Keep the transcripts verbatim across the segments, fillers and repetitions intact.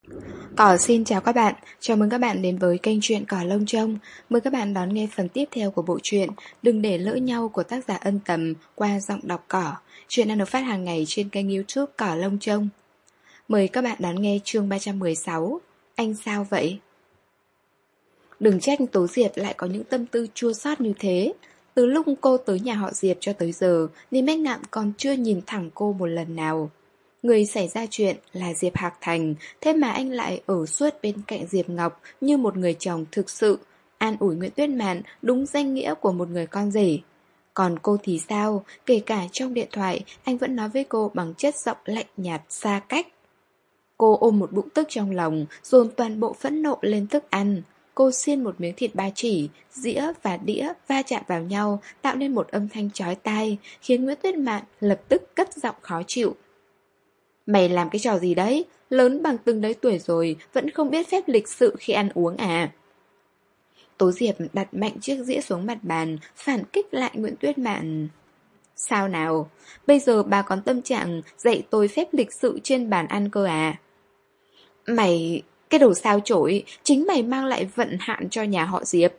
Cỏ xin chào các bạn, chào mừng các bạn đến với kênh truyện Cỏ Lông Trông. Mời các bạn đón nghe phần tiếp theo của bộ truyện Đừng để lỡ nhau của tác giả Ân Tầm qua giọng đọc Cỏ. Truyện đang được phát hàng ngày trên kênh YouTube Cỏ Lông Trông. Mời các bạn đón nghe chương ba trăm mười sáu. Anh sao vậy? Đừng trách Tố Diệp lại có những tâm tư chua xót như thế. Từ lúc cô tới nhà họ Diệp cho tới giờ, Ninh Bách Ngạn còn chưa nhìn thẳng cô một lần nào. Người xảy ra chuyện là Diệp Hạc Thành, thế mà anh lại ở suốt bên cạnh Diệp Ngọc như một người chồng thực sự, an ủi Nguyễn Tuyết Mạn đúng danh nghĩa của một người con rể. Còn cô thì sao, kể cả trong điện thoại, anh vẫn nói với cô bằng chất giọng lạnh nhạt xa cách. Cô ôm một bụng tức trong lòng, dồn toàn bộ phẫn nộ lên thức ăn. Cô xiên một miếng thịt ba chỉ, dĩa và đĩa va chạm vào nhau, tạo nên một âm thanh chói tai, khiến Nguyễn Tuyết Mạn lập tức cất giọng khó chịu. Mày làm cái trò gì đấy? Lớn bằng từng đấy tuổi rồi, vẫn không biết phép lịch sự khi ăn uống à? Tố Diệp đặt mạnh chiếc dĩa xuống mặt bàn, phản kích lại Nguyễn Tuyết Mạn. Sao nào? Bây giờ bà còn tâm trạng dạy tôi phép lịch sự trên bàn ăn cơ à? Mày... cái đồ sao chổi, chính mày mang lại vận hạn cho nhà họ Diệp.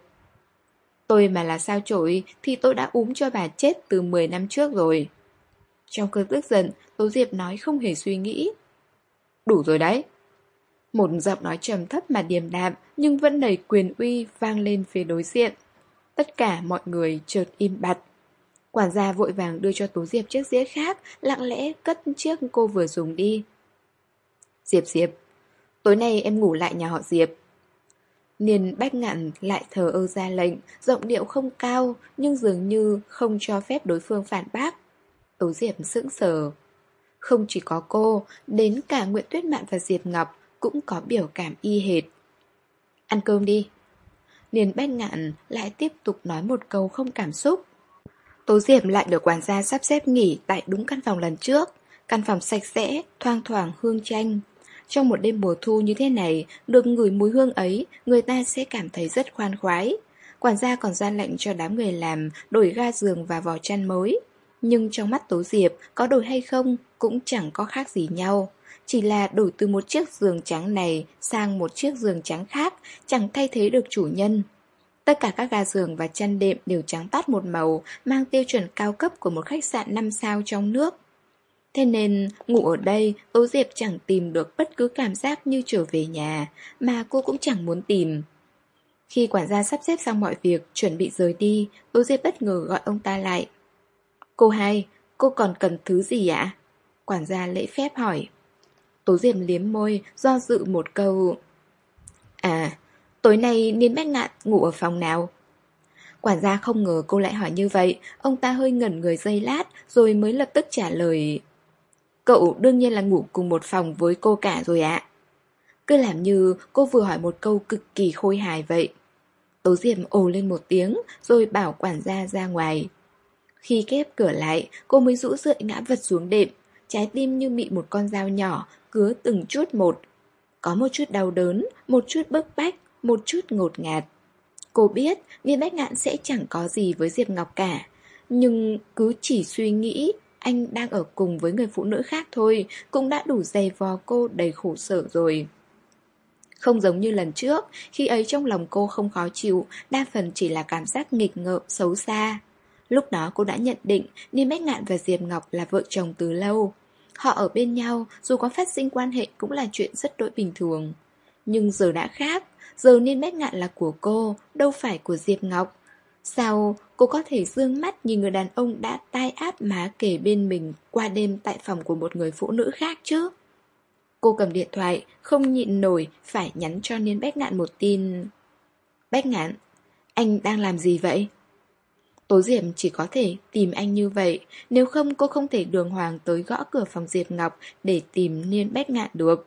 Tôi mà là sao chổi thì tôi đã úm cho bà chết từ mười năm trước rồi. Trong cơn tức giận, Tố Diệp nói không hề suy nghĩ. Đủ rồi đấy. Một giọng nói trầm thấp mà điềm đạm nhưng vẫn đầy quyền uy vang lên phía đối diện. Tất cả mọi người chợt im bặt. Quản gia vội vàng đưa cho Tố Diệp chiếc dĩa khác, lặng lẽ cất chiếc cô vừa dùng đi. Diệp Diệp, tối nay em ngủ lại nhà họ Diệp. Niên Bách Ngạn lại thờ ơ ra lệnh, giọng điệu không cao nhưng dường như không cho phép đối phương phản bác. Tố Diệp sững sờ. Không chỉ có cô, đến cả Nguyễn Tuyết Mạn và Diệp Ngọc cũng có biểu cảm y hệt. Ăn cơm đi. Niên Bách Ngạn lại tiếp tục nói một câu không cảm xúc. Tố Diệp lại được quản gia sắp xếp nghỉ tại đúng căn phòng lần trước. Căn phòng sạch sẽ, thoang thoảng hương chanh. Trong một đêm mùa thu như thế này, được ngửi mùi hương ấy, người ta sẽ cảm thấy rất khoan khoái. Quản gia còn ra lệnh cho đám người làm đổi ga giường và vỏ chăn mới. Nhưng trong mắt Tố Diệp, có đổi hay không cũng chẳng có khác gì nhau. Chỉ là đổi từ một chiếc giường trắng này sang một chiếc giường trắng khác, chẳng thay thế được chủ nhân. Tất cả các ga giường và chăn đệm đều trắng toát một màu, mang tiêu chuẩn cao cấp của một khách sạn năm sao trong nước. Thế nên, ngủ ở đây, Tố Diệp chẳng tìm được bất cứ cảm giác như trở về nhà, mà cô cũng chẳng muốn tìm. Khi quản gia sắp xếp xong mọi việc, chuẩn bị rời đi, Tố Diệp bất ngờ gọi ông ta lại. Cô hai, cô còn cần thứ gì ạ? Quản gia lễ phép hỏi. Tố Diệp liếm môi, do dự một câu. À, tối nay Niên Bách Ngạn ngủ ở phòng nào? Quản gia không ngờ cô lại hỏi như vậy, ông ta hơi ngẩn người giây lát, rồi mới lập tức trả lời. Cậu đương nhiên là ngủ cùng một phòng với cô cả rồi ạ. Cứ làm như cô vừa hỏi một câu cực kỳ khôi hài vậy. Tố Diệp ồ lên một tiếng, rồi bảo quản gia ra ngoài. Khi khép cửa lại, cô mới rũ rượi ngã vật xuống đệm, trái tim như bị một con dao nhỏ, cứa từng chút một. Có một chút đau đớn, một chút bức bách, một chút ngột ngạt. Cô biết Niên Bách Ngạn sẽ chẳng có gì với Diệp Ngọc cả, nhưng cứ chỉ suy nghĩ anh đang ở cùng với người phụ nữ khác thôi, cũng đã đủ dày vò cô đầy khổ sở rồi. Không giống như lần trước, khi ấy trong lòng cô không khó chịu, đa phần chỉ là cảm giác nghịch ngợm, xấu xa. Lúc đó cô đã nhận định Niên Bách Ngạn và Diệp Ngọc là vợ chồng từ lâu. Họ ở bên nhau, dù có phát sinh quan hệ cũng là chuyện rất đỗi bình thường. Nhưng giờ đã khác, giờ Niên Bách Ngạn là của cô, đâu phải của Diệp Ngọc. Sao cô có thể dương mắt nhìn người đàn ông đã tai áp má kề bên mình qua đêm tại phòng của một người phụ nữ khác chứ? Cô cầm điện thoại, không nhịn nổi, phải nhắn cho Niên Bách Ngạn một tin. Bách Ngạn, anh đang làm gì vậy? Tố Diệp chỉ có thể tìm anh như vậy, nếu không cô không thể đường hoàng tới gõ cửa phòng Diệp Ngọc để tìm Niên Bách Ngạn được.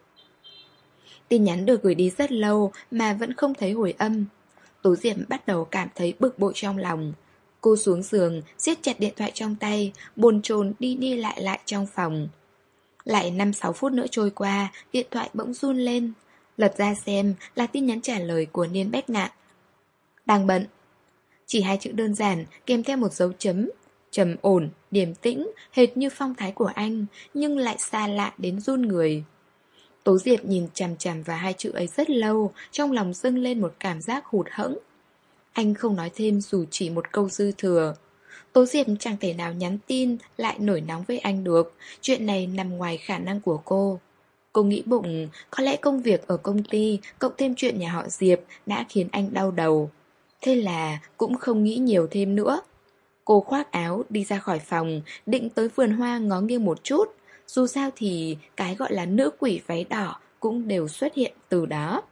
Tin nhắn được gửi đi rất lâu mà vẫn không thấy hồi âm. Tố Diệp bắt đầu cảm thấy bực bội trong lòng. Cô xuống giường, siết chặt điện thoại trong tay, bồn chồn đi đi lại lại trong phòng. Lại năm sáu phút nữa trôi qua, điện thoại bỗng run lên. Lật ra xem là tin nhắn trả lời của Niên Bách Ngạn. Đang bận. Chỉ hai chữ đơn giản, kèm theo một dấu chấm. Trầm ổn, điềm tĩnh, hệt như phong thái của anh, nhưng lại xa lạ đến run người. Tố Diệp nhìn chằm chằm vào hai chữ ấy rất lâu, trong lòng dâng lên một cảm giác hụt hẫng. Anh không nói thêm dù chỉ một câu dư thừa. Tố Diệp chẳng thể nào nhắn tin lại nổi nóng với anh được, chuyện này nằm ngoài khả năng của cô. Cô nghĩ bụng, có lẽ công việc ở công ty cộng thêm chuyện nhà họ Diệp đã khiến anh đau đầu. Thế là cũng không nghĩ nhiều thêm nữa. Cô khoác áo đi ra khỏi phòng, định tới vườn hoa ngó nghiêng một chút. Dù sao thì cái gọi là nữ quỷ váy đỏ cũng đều xuất hiện từ đó.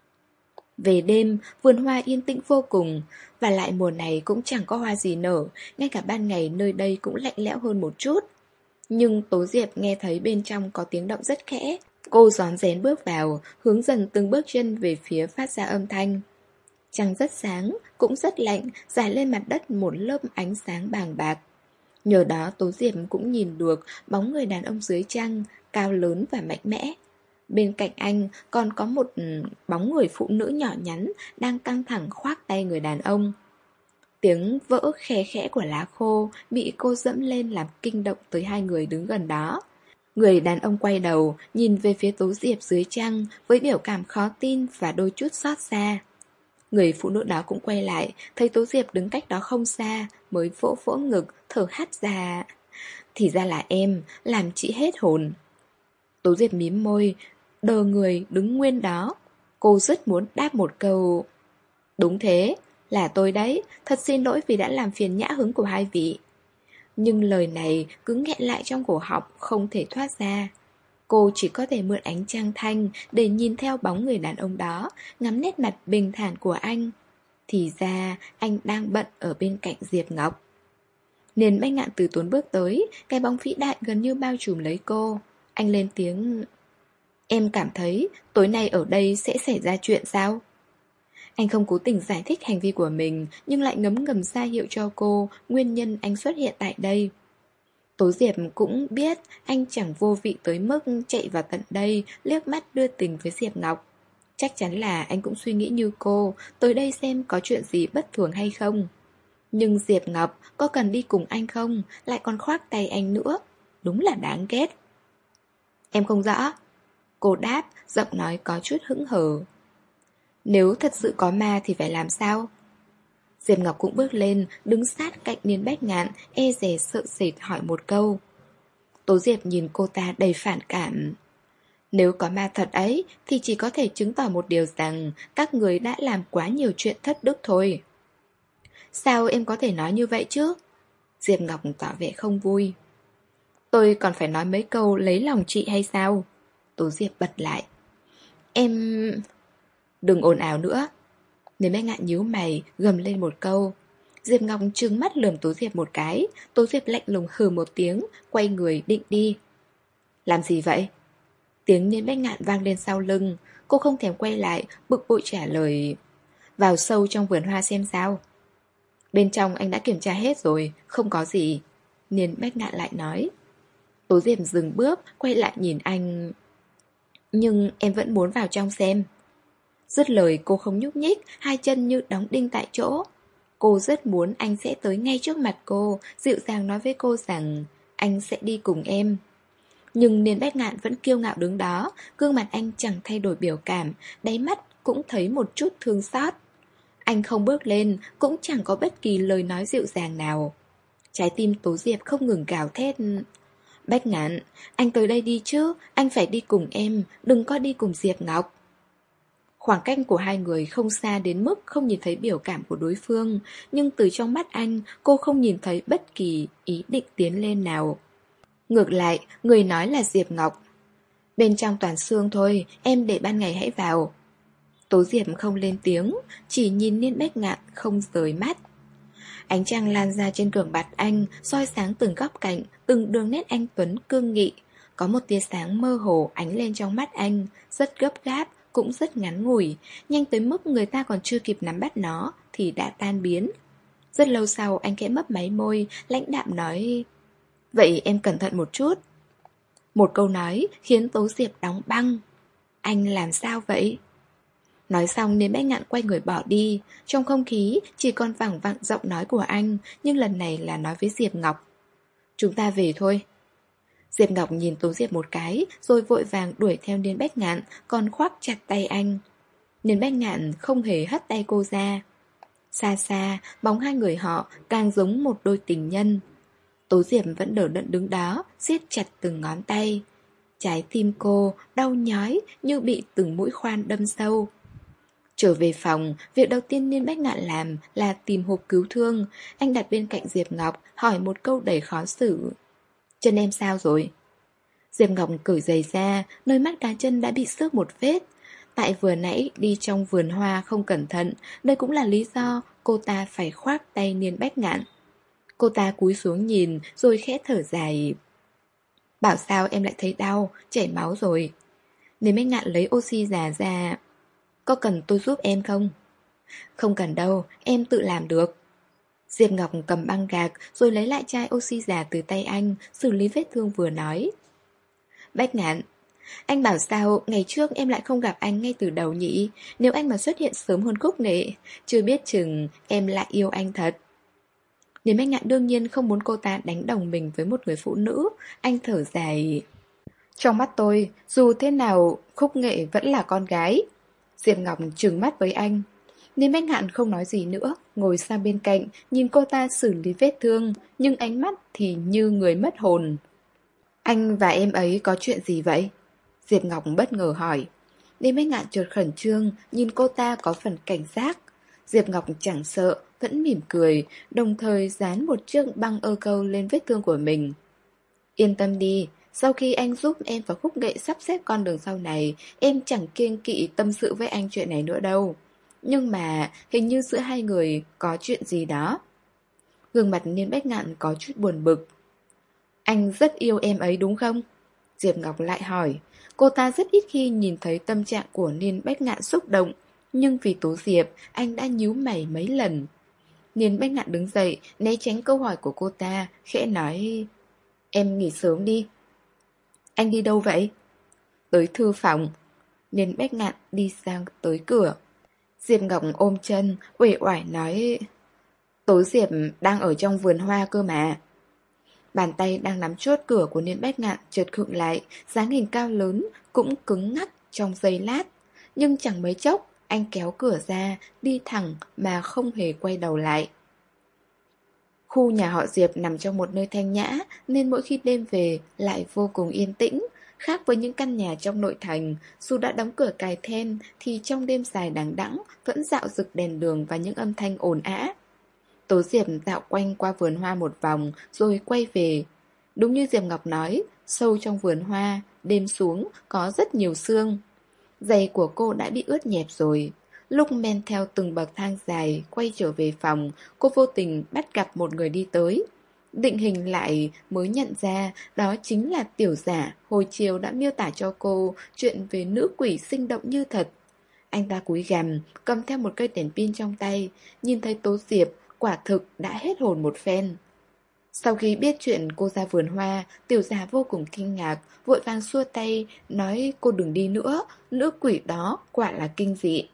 Về đêm, vườn hoa yên tĩnh vô cùng, và lại mùa này cũng chẳng có hoa gì nở, ngay cả ban ngày nơi đây cũng lạnh lẽo hơn một chút. Nhưng Tố Diệp nghe thấy bên trong có tiếng động rất khẽ. Cô rón rén bước vào, hướng dần từng bước chân về phía phát ra âm thanh. Trăng rất sáng, cũng rất lạnh, rải lên mặt đất một lớp ánh sáng bàng bạc. Nhờ đó Tố Diệp cũng nhìn được bóng người đàn ông dưới trăng, cao lớn và mạnh mẽ. Bên cạnh anh còn có một bóng người phụ nữ nhỏ nhắn đang căng thẳng khoác tay người đàn ông. Tiếng vỡ khe khẽ của lá khô bị cô dẫm lên làm kinh động tới hai người đứng gần đó. Người đàn ông quay đầu, nhìn về phía Tố Diệp dưới trăng với biểu cảm khó tin và đôi chút xót xa. Người phụ nữ đó cũng quay lại, thấy Tố Diệp đứng cách đó không xa, mới vỗ vỗ ngực, thở hắt ra. Thì ra là em, làm chị hết hồn. Tố Diệp mím môi, đờ người đứng nguyên đó. Cô rất muốn đáp một câu. Đúng thế, là tôi đấy, thật xin lỗi vì đã làm phiền nhã hứng của hai vị. Nhưng lời này cứ nghẹn lại trong cổ họng, không thể thoát ra. Cô chỉ có thể mượn ánh trăng thanh để nhìn theo bóng người đàn ông đó, ngắm nét mặt bình thản của anh. Thì ra anh đang bận ở bên cạnh Diệp Ngọc. Nên Bách Ngạn từ tốn bước tới, cái bóng vĩ đại gần như bao trùm lấy cô. Anh lên tiếng. Em cảm thấy tối nay ở đây sẽ xảy ra chuyện sao? Anh không cố tình giải thích hành vi của mình, nhưng lại ngấm ngầm ra hiệu cho cô nguyên nhân anh xuất hiện tại đây. Tố Diệp cũng biết anh chẳng vô vị tới mức chạy vào tận đây liếc mắt đưa tình với Diệp Ngọc. Chắc chắn là anh cũng suy nghĩ như cô, tới đây xem có chuyện gì bất thường hay không. Nhưng Diệp Ngọc có cần đi cùng anh không, lại còn khoác tay anh nữa. Đúng là đáng ghét. Em không rõ. Cô đáp, giọng nói có chút hững hờ. Nếu thật sự có ma thì phải làm sao? Diệp Ngọc cũng bước lên, đứng sát cạnh Niên Bách Ngạn, e dè sợ sệt hỏi một câu. Tố Diệp nhìn cô ta đầy phản cảm. Nếu có ma thật ấy, thì chỉ có thể chứng tỏ một điều rằng các người đã làm quá nhiều chuyện thất đức thôi. Sao em có thể nói như vậy chứ? Diệp Ngọc tỏ vẻ không vui. Tôi còn phải nói mấy câu lấy lòng chị hay sao? Tố Diệp bật lại. Em... Đừng ồn ào nữa. Nếu Bách Ngạn nhíu mày, gầm lên một câu. Diệp Ngọc trừng mắt lườm Tố Diệp một cái. Tố Diệp lạnh lùng hừ một tiếng, quay người định đi. Làm gì vậy? Tiếng Niên Bách Ngạn vang lên sau lưng. Cô không thèm quay lại, bực bội trả lời. Vào sâu trong vườn hoa xem sao. Bên trong anh đã kiểm tra hết rồi, không có gì. Niên Bách Ngạn lại nói. Tố Diệp dừng bước, quay lại nhìn anh. Nhưng em vẫn muốn vào trong xem. Dứt lời cô không nhúc nhích, hai chân như đóng đinh tại chỗ. Cô rất muốn anh sẽ tới ngay trước mặt cô, dịu dàng nói với cô rằng anh sẽ đi cùng em. Nhưng Niên Bách Ngạn vẫn kiêu ngạo đứng đó, gương mặt anh chẳng thay đổi biểu cảm, đáy mắt cũng thấy một chút thương xót. Anh không bước lên, cũng chẳng có bất kỳ lời nói dịu dàng nào. Trái tim Tố Diệp không ngừng gào thét. Bách Ngạn, anh tới đây đi chứ, anh phải đi cùng em, đừng có đi cùng Diệp Ngọc. Khoảng cách của hai người không xa đến mức không nhìn thấy biểu cảm của đối phương, nhưng từ trong mắt anh, cô không nhìn thấy bất kỳ ý định tiến lên nào. Ngược lại, người nói là Diệp Ngọc. Bên trong toàn xương thôi, em để ban ngày hãy vào. Tố Diệp không lên tiếng, chỉ nhìn Niên Bách Ngạn không rời mắt. Ánh trăng lan ra trên gương mặt anh, soi sáng từng góc cạnh, từng đường nét anh tuấn cương nghị. Có một tia sáng mơ hồ ánh lên trong mắt anh, rất gấp gáp, cũng rất ngắn ngủi, nhanh tới mức người ta còn chưa kịp nắm bắt nó thì đã tan biến. Rất lâu sau anh khẽ mấp máy môi, lãnh đạm nói. Vậy em cẩn thận một chút. Một câu nói khiến Tố Diệp đóng băng. Anh làm sao vậy? Nói xong Niên Bách Ngạn quay người bỏ đi. Trong không khí chỉ còn vẳng vẳng giọng nói của anh, nhưng lần này là nói với Diệp Ngọc. Chúng ta về thôi. Diệp Ngọc nhìn Tố Diệp một cái, rồi vội vàng đuổi theo Niên Bách Ngạn, còn khoác chặt tay anh. Niên Bách Ngạn không hề hất tay cô ra. Xa xa, bóng hai người họ càng giống một đôi tình nhân. Tố Diệp vẫn đờ đẫn đứng đó, siết chặt từng ngón tay. Trái tim cô đau nhói như bị từng mũi khoan đâm sâu. Trở về phòng, việc đầu tiên Niên Bách Ngạn làm là tìm hộp cứu thương. Anh đặt bên cạnh Diệp Ngọc, hỏi một câu đầy khó xử. Chân em sao rồi? Diệp Ngọc cởi giày ra, nơi mắt cá chân đã bị xước một vết. Tại vừa nãy đi trong vườn hoa không cẩn thận, đây cũng là lý do cô ta phải khoác tay Niên Bách Ngạn. Cô ta cúi xuống nhìn rồi khẽ thở dài. Bảo sao em lại thấy đau, chảy máu rồi. Niên Bách Ngạn lấy oxy già ra. Có cần tôi giúp em không? Không cần đâu, em tự làm được. Diệp Ngọc cầm băng gạc rồi lấy lại chai oxy già từ tay anh, xử lý vết thương vừa nói. Bách Ngạn, anh bảo sao ngày trước em lại không gặp anh ngay từ đầu nhỉ? Nếu anh mà xuất hiện sớm hơn Khúc Nghệ, chưa biết chừng em lại yêu anh thật. Niên Bách Ngạn đương nhiên không muốn cô ta đánh đồng mình với một người phụ nữ. Anh thở dài. Trong mắt tôi, dù thế nào Khúc Nghệ vẫn là con gái. Diệp Ngọc trừng mắt với anh. Niên Bách Ngạn không nói gì nữa, ngồi sang bên cạnh, nhìn cô ta xử lý vết thương, nhưng ánh mắt thì như người mất hồn. Anh và em ấy có chuyện gì vậy? Diệp Ngọc bất ngờ hỏi. Niên Bách Ngạn chợt khẩn trương, nhìn cô ta có phần cảnh giác. Diệp Ngọc chẳng sợ, vẫn mỉm cười, đồng thời dán một chiếc băng ơ câu lên vết thương của mình. Yên tâm đi, sau khi anh giúp em và Khúc Nghệ sắp xếp con đường sau này, em chẳng kiêng kỵ tâm sự với anh chuyện này nữa đâu. Nhưng mà hình như giữa hai người có chuyện gì đó. Gương mặt Niên Bách Ngạn có chút buồn bực. Anh rất yêu em ấy đúng không? Diệp Ngọc lại hỏi. Cô ta rất ít khi nhìn thấy tâm trạng của Niên Bách Ngạn xúc động, nhưng vì Tố Diệp, anh đã nhíu mày mấy lần. Niên Bách Ngạn đứng dậy, né tránh câu hỏi của cô ta, khẽ nói. Em nghỉ sớm đi. Anh đi đâu vậy? Tới thư phòng. Niên Bách Ngạn đi sang tới cửa. Diệp Ngọc ôm chân, uể oải nói. Tố Diệp đang ở trong vườn hoa cơ mà. Bàn tay đang nắm chốt cửa của Niên Bách Ngạn chợt khựng lại, dáng hình cao lớn cũng cứng ngắc trong giây lát. Nhưng chẳng mấy chốc, anh kéo cửa ra, đi thẳng mà không hề quay đầu lại. Khu nhà họ Diệp nằm trong một nơi thanh nhã, nên mỗi khi đêm về lại vô cùng yên tĩnh. Khác với những căn nhà trong nội thành, dù đã đóng cửa cài then thì trong đêm dài đằng đẵng vẫn dạo rực đèn đường và những âm thanh ồn ào. Tố Diệp dạo quanh qua vườn hoa một vòng rồi quay về. Đúng như Diệp Ngọc nói, sâu trong vườn hoa, đêm xuống có rất nhiều sương. Giày của cô đã bị ướt nhẹp rồi. Lúc men theo từng bậc thang dài quay trở về phòng, cô vô tình bắt gặp một người đi tới. Định hình lại mới nhận ra đó chính là Tiểu Giả hồi chiều đã miêu tả cho cô chuyện về nữ quỷ sinh động như thật. Anh ta cúi gằm, cầm theo một cây đèn pin trong tay, nhìn thấy Tố Diệp, quả thực đã hết hồn một phen. Sau khi biết chuyện cô ra vườn hoa, Tiểu Giả vô cùng kinh ngạc, vội vàng xua tay, nói cô đừng đi nữa, nữ quỷ đó quả là kinh dị.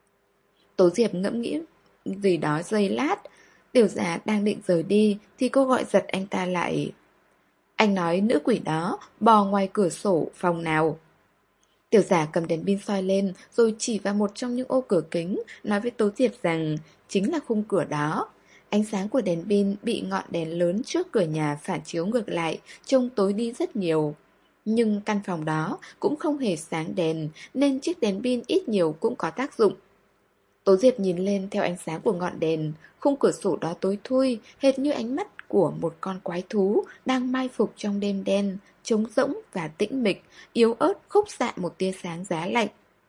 Tố Diệp ngẫm nghĩ gì đó giây lát. Tiểu Giả đang định rời đi thì cô gọi giật anh ta lại. Anh nói nữ quỷ đó bò ngoài cửa sổ phòng nào? Tiểu Giả cầm đèn pin soi lên rồi chỉ vào một trong những ô cửa kính, nói với Tố Diệp rằng chính là khung cửa đó. Ánh sáng của đèn pin bị ngọn đèn lớn trước cửa nhà phản chiếu ngược lại, trông tối đi rất nhiều. Nhưng căn phòng đó cũng không hề sáng đèn, nên chiếc đèn pin ít nhiều cũng có tác dụng. Tố Diệp nhìn lên theo ánh sáng của ngọn đèn, khung cửa sổ đó tối thui, hệt như ánh mắt của một con quái thú đang mai phục trong đêm đen, trống rỗng và tĩnh mịch, yếu ớt khúc xạ một tia sáng giá lạnh.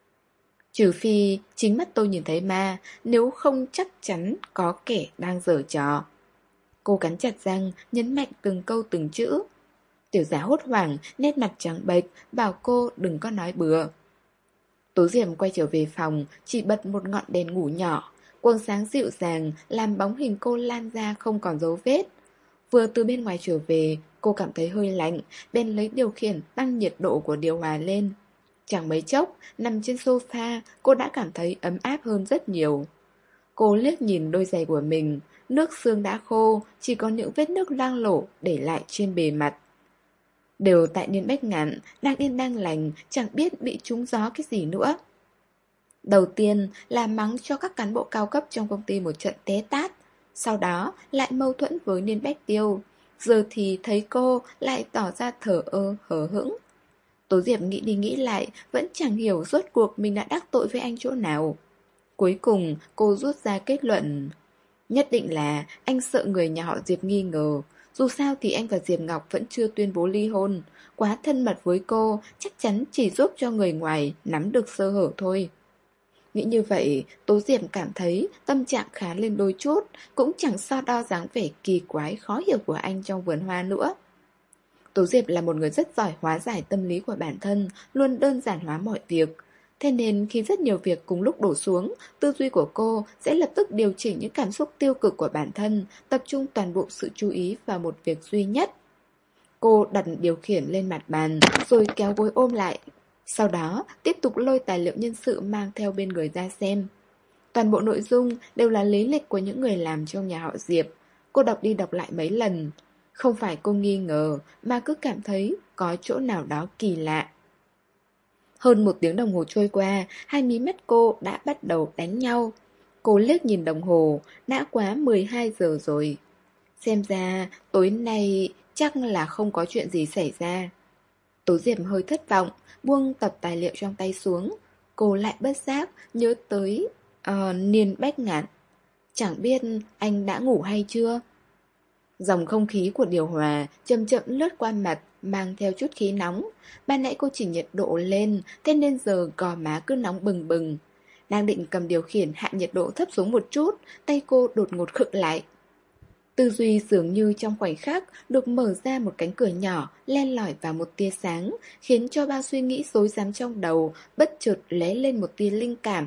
Trừ phi chính mắt tôi nhìn thấy ma, nếu không chắc chắn có kẻ đang giở trò. Cô cắn chặt răng, nhấn mạnh từng câu từng chữ. Tiểu Giả hốt hoảng, nét mặt trắng bệch, bảo cô đừng có nói bừa. Tố Diệp quay trở về phòng, chỉ bật một ngọn đèn ngủ nhỏ. Quầng sáng dịu dàng làm bóng hình cô lan ra không còn dấu vết. Vừa từ bên ngoài trở về, cô cảm thấy hơi lạnh, bèn lấy điều khiển tăng nhiệt độ của điều hòa lên. Chẳng mấy chốc, nằm trên sofa, cô đã cảm thấy ấm áp hơn rất nhiều. Cô liếc nhìn đôi giày của mình, nước xương đã khô, chỉ có những vết nước loang lổ để lại trên bề mặt. Đều tại Niên Bách Ngạn, đang yên đang lành, chẳng biết bị trúng gió cái gì nữa. Đầu tiên là mắng cho các cán bộ cao cấp trong công ty một trận té tát, sau đó lại mâu thuẫn với Niên Bách Tiêu. Giờ thì thấy cô lại tỏ ra thờ ơ hờ hững. Tố Diệp nghĩ đi nghĩ lại, vẫn chẳng hiểu rốt cuộc mình đã đắc tội với anh chỗ nào. Cuối cùng cô rút ra kết luận, nhất định là anh sợ người nhà họ Diệp nghi ngờ. Dù sao thì anh và Diệp Ngọc vẫn chưa tuyên bố ly hôn. Quá thân mật với cô, chắc chắn chỉ giúp cho người ngoài nắm được sơ hở thôi. Nghĩ như vậy, Tố Diệp cảm thấy tâm trạng khá lên đôi chút, cũng chẳng so đo dáng vẻ kỳ quái khó hiểu của anh trong vườn hoa nữa. Tố Diệp là một người rất giỏi hóa giải tâm lý của bản thân, luôn đơn giản hóa mọi việc. Thế nên khi rất nhiều việc cùng lúc đổ xuống, tư duy của cô sẽ lập tức điều chỉnh những cảm xúc tiêu cực của bản thân, tập trung toàn bộ sự chú ý vào một việc duy nhất. Cô đặt điều khiển lên mặt bàn, rồi kéo gối ôm lại. Sau đó, tiếp tục lôi tài liệu nhân sự mang theo bên người ra xem. Toàn bộ nội dung đều là lý lịch của những người làm trong nhà họ Diệp. Cô đọc đi đọc lại mấy lần. Không phải cô nghi ngờ, mà cứ cảm thấy có chỗ nào đó kỳ lạ. Hơn một tiếng đồng hồ trôi qua, hai mí mắt cô đã bắt đầu đánh nhau. Cô liếc nhìn đồng hồ, đã quá mười hai giờ rồi. Xem ra, tối nay chắc là không có chuyện gì xảy ra. Tố Diệp hơi thất vọng, buông tập tài liệu trong tay xuống. Cô lại bất giác nhớ tới uh, Niên Bách Ngạn. Chẳng biết anh đã ngủ hay chưa? Dòng không khí của điều hòa chậm chậm lướt qua mặt, mang theo chút khí nóng. Ban nãy cô chỉ nhiệt độ lên, thế nên giờ gò má cứ nóng bừng bừng. Đang định cầm điều khiển hạ nhiệt độ thấp xuống một chút, tay cô đột ngột khựng lại. Tư duy dường như trong khoảnh khắc được mở ra một cánh cửa nhỏ, len lỏi vào một tia sáng, khiến cho bao suy nghĩ rối rắm trong đầu bất chợt lóe lên một tia linh cảm.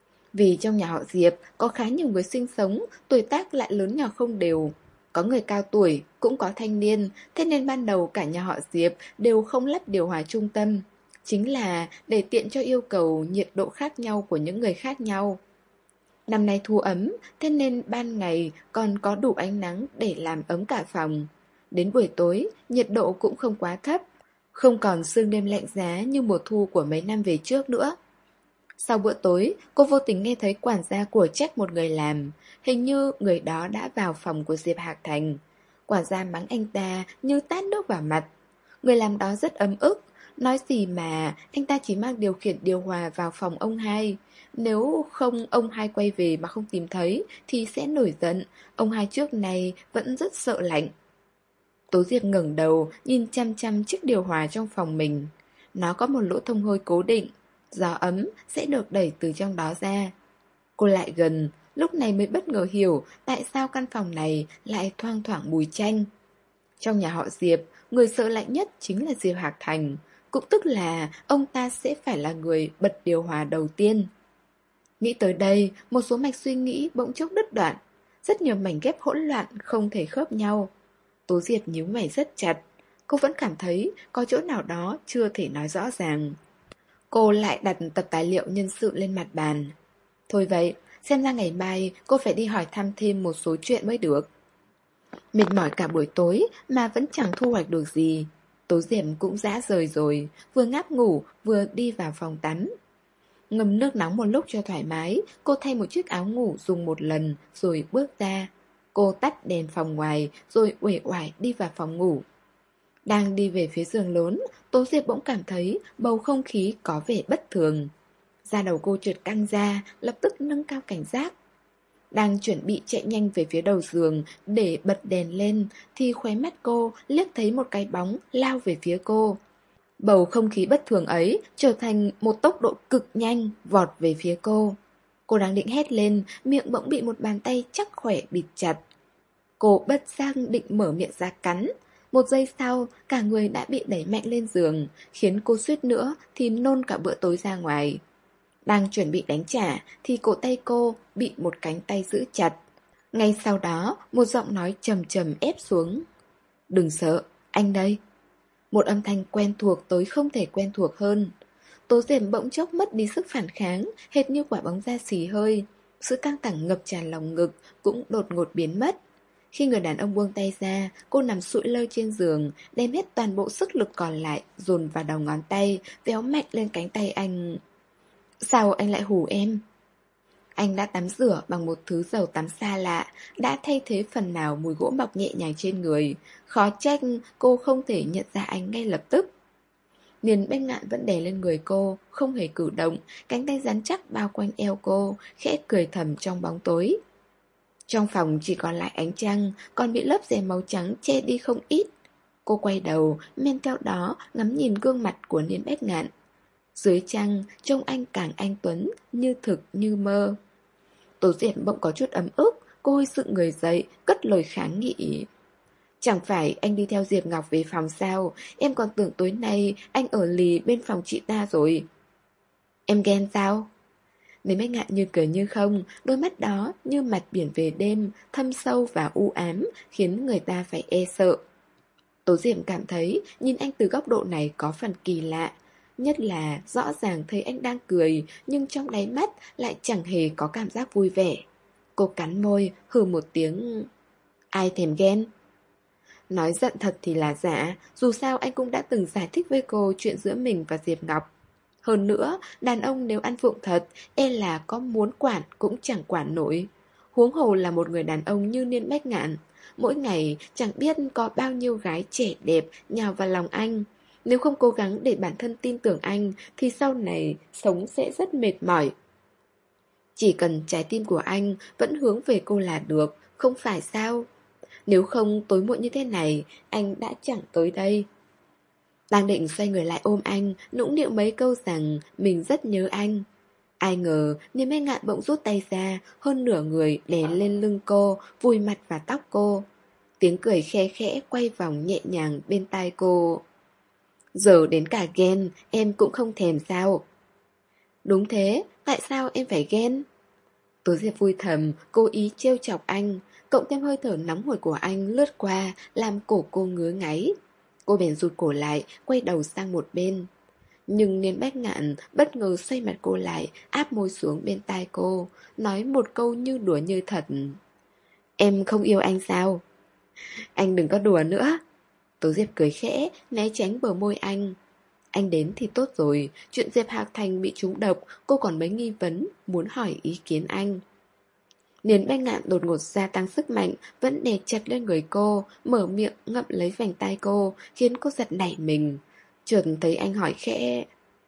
Vì trong nhà họ Diệp có khá nhiều người sinh sống, tuổi tác lại lớn nhỏ không đều. Có người cao tuổi, cũng có thanh niên, thế nên ban đầu cả nhà họ Diệp đều không lắp điều hòa trung tâm. Chính là để tiện cho yêu cầu nhiệt độ khác nhau của những người khác nhau. Năm nay thu ấm, thế nên ban ngày còn có đủ ánh nắng để làm ấm cả phòng. Đến buổi tối, nhiệt độ cũng không quá thấp, không còn sương đêm lạnh giá như mùa thu của mấy năm về trước nữa. Sau bữa tối, cô vô tình nghe thấy quản gia của trách một người làm. Hình như người đó đã vào phòng của Diệp Hạc Thành. Quản gia mắng anh ta như tát nước vào mặt. Người làm đó rất ấm ức, nói gì mà anh ta chỉ mang điều khiển điều hòa vào phòng ông hai. Nếu không ông hai quay về mà không tìm thấy thì sẽ nổi giận. Ông hai trước này vẫn rất sợ lạnh. Tố Diệp ngẩng đầu nhìn chăm chăm chiếc điều hòa trong phòng mình. Nó có một lỗ thông hơi cố định, gió ấm sẽ được đẩy từ trong đó ra. Cô lại gần, lúc này mới bất ngờ hiểu tại sao căn phòng này lại thoang thoảng mùi chanh. Trong nhà họ Diệp, người sợ lạnh nhất chính là Diệp Hạc Thành, cũng tức là ông ta sẽ phải là người bật điều hòa đầu tiên. Nghĩ tới đây, một số mạch suy nghĩ bỗng chốc đứt đoạn. Rất nhiều mảnh ghép hỗn loạn không thể khớp nhau. Tố Diệp nhíu mày rất chặt. Cô vẫn cảm thấy có chỗ nào đó chưa thể nói rõ ràng. Cô lại đặt tập tài liệu nhân sự lên mặt bàn. Thôi vậy, xem ra ngày mai cô phải đi hỏi thăm thêm một số chuyện mới được. Mệt mỏi cả buổi tối mà vẫn chẳng thu hoạch được gì. Tố Diệp cũng rã rời rồi, vừa ngáp ngủ vừa đi vào phòng tắm. Ngâm nước nóng một lúc cho thoải mái, cô thay một chiếc áo ngủ dùng một lần rồi bước ra. Cô tắt đèn phòng ngoài rồi uể oải đi vào phòng ngủ. Đang đi về phía giường lớn, Tố Diệp bỗng cảm thấy bầu không khí có vẻ bất thường. Da đầu cô trượt căng ra, lập tức nâng cao cảnh giác. Đang chuẩn bị chạy nhanh về phía đầu giường để bật đèn lên thì khóe mắt cô liếc thấy một cái bóng lao về phía cô. Bầu không khí bất thường ấy trở thành một tốc độ cực nhanh vọt về phía cô. Cô đang định hét lên, miệng bỗng bị một bàn tay chắc khỏe bịt chặt. Cô bất giác định mở miệng ra cắn. Một giây sau, cả người đã bị đẩy mạnh lên giường, khiến cô suýt nữa thì nôn cả bữa tối ra ngoài. Đang chuẩn bị đánh trả thì cổ tay cô bị một cánh tay giữ chặt. Ngay sau đó, một giọng nói trầm trầm ép xuống. Đừng sợ, anh đây. Một âm thanh quen thuộc tới không thể quen thuộc hơn. Tố Diệp bỗng chốc mất đi sức phản kháng, hệt như quả bóng da xì hơi. Sự căng thẳng ngập tràn lòng ngực cũng đột ngột biến mất. Khi người đàn ông buông tay ra, cô nằm sụi lơ trên giường, đem hết toàn bộ sức lực còn lại, dồn vào đầu ngón tay, véo mạnh lên cánh tay anh. Sao anh lại hù em? Anh đã tắm rửa bằng một thứ dầu tắm xa lạ, đã thay thế phần nào mùi gỗ mọc nhẹ nhàng trên người. Khó trách cô không thể nhận ra anh ngay lập tức. Niên Bách Ngạn vẫn đè lên người cô, không hề cử động, cánh tay rắn chắc bao quanh eo cô, khẽ cười thầm trong bóng tối. Trong phòng chỉ còn lại ánh trăng, còn bị lớp rèm màu trắng che đi không ít. Cô quay đầu, men theo đó ngắm nhìn gương mặt của Niên Bách Ngạn. Dưới trăng, trông anh càng anh tuấn, như thực như mơ. Tố Diệp bỗng có chút ấm ức, cô hơi dựng người dậy, cất lời kháng nghị. Chẳng phải anh đi theo Diệp Ngọc về phòng sao? Em còn tưởng tối nay anh ở lì bên phòng chị ta rồi. Em ghen sao? Nên Bách Ngạn như cười như không, đôi mắt đó như mặt biển về đêm, thâm sâu và u ám, khiến người ta phải e sợ. Tố Diệp cảm thấy nhìn anh từ góc độ này có phần kỳ lạ. Nhất là rõ ràng thấy anh đang cười, nhưng trong đáy mắt lại chẳng hề có cảm giác vui vẻ. Cô cắn môi, hừ một tiếng. Ai thèm ghen? Nói giận thật thì là giả, dù sao anh cũng đã từng giải thích với cô chuyện giữa mình và Diệp Ngọc. Hơn nữa, đàn ông nếu ăn vụng thật, e là có muốn quản cũng chẳng quản nổi. Huống hồ là một người đàn ông như Niên Bách Ngạn. Mỗi ngày chẳng biết có bao nhiêu gái trẻ đẹp nhào vào lòng anh. Nếu không cố gắng để bản thân tin tưởng anh, thì sau này sống sẽ rất mệt mỏi. Chỉ cần trái tim của anh vẫn hướng về cô là được, không phải sao? Nếu không tối muộn như thế này, anh đã chẳng tới đây. Đang định xoay người lại ôm anh, nũng nịu mấy câu rằng mình rất nhớ anh. Ai ngờ, Niên Bách Ngạn bỗng rút tay ra, hơn nửa người đè lên lưng cô, vùi mặt vào tóc cô. Tiếng cười khe khẽ quay vòng nhẹ nhàng bên tai cô. Giờ đến cả ghen, em cũng không thèm sao? Đúng thế, tại sao em phải ghen? Tố Diệp vui thầm, cố ý trêu chọc anh, cộng thêm hơi thở nóng hổi của anh lướt qua, làm cổ cô ngứa ngáy. Cô bèn rụt cổ lại, quay đầu sang một bên. Nhưng Niên Bách Ngạn bất ngờ xoay mặt cô lại, áp môi xuống bên tai cô, nói một câu như đùa như thật. Em không yêu anh sao? Anh đừng có đùa nữa. Tố Diệp cười khẽ, né tránh bờ môi anh. Anh đến thì tốt rồi, chuyện Diệp Hạc Thành bị trúng độc, cô còn mấy nghi vấn, muốn hỏi ý kiến anh. Niên Bách Ngạn đột ngột gia tăng sức mạnh, vẫn đè chặt lên người cô, mở miệng ngậm lấy vành tay cô, khiến cô giật nảy mình. Chợt thấy anh hỏi khẽ.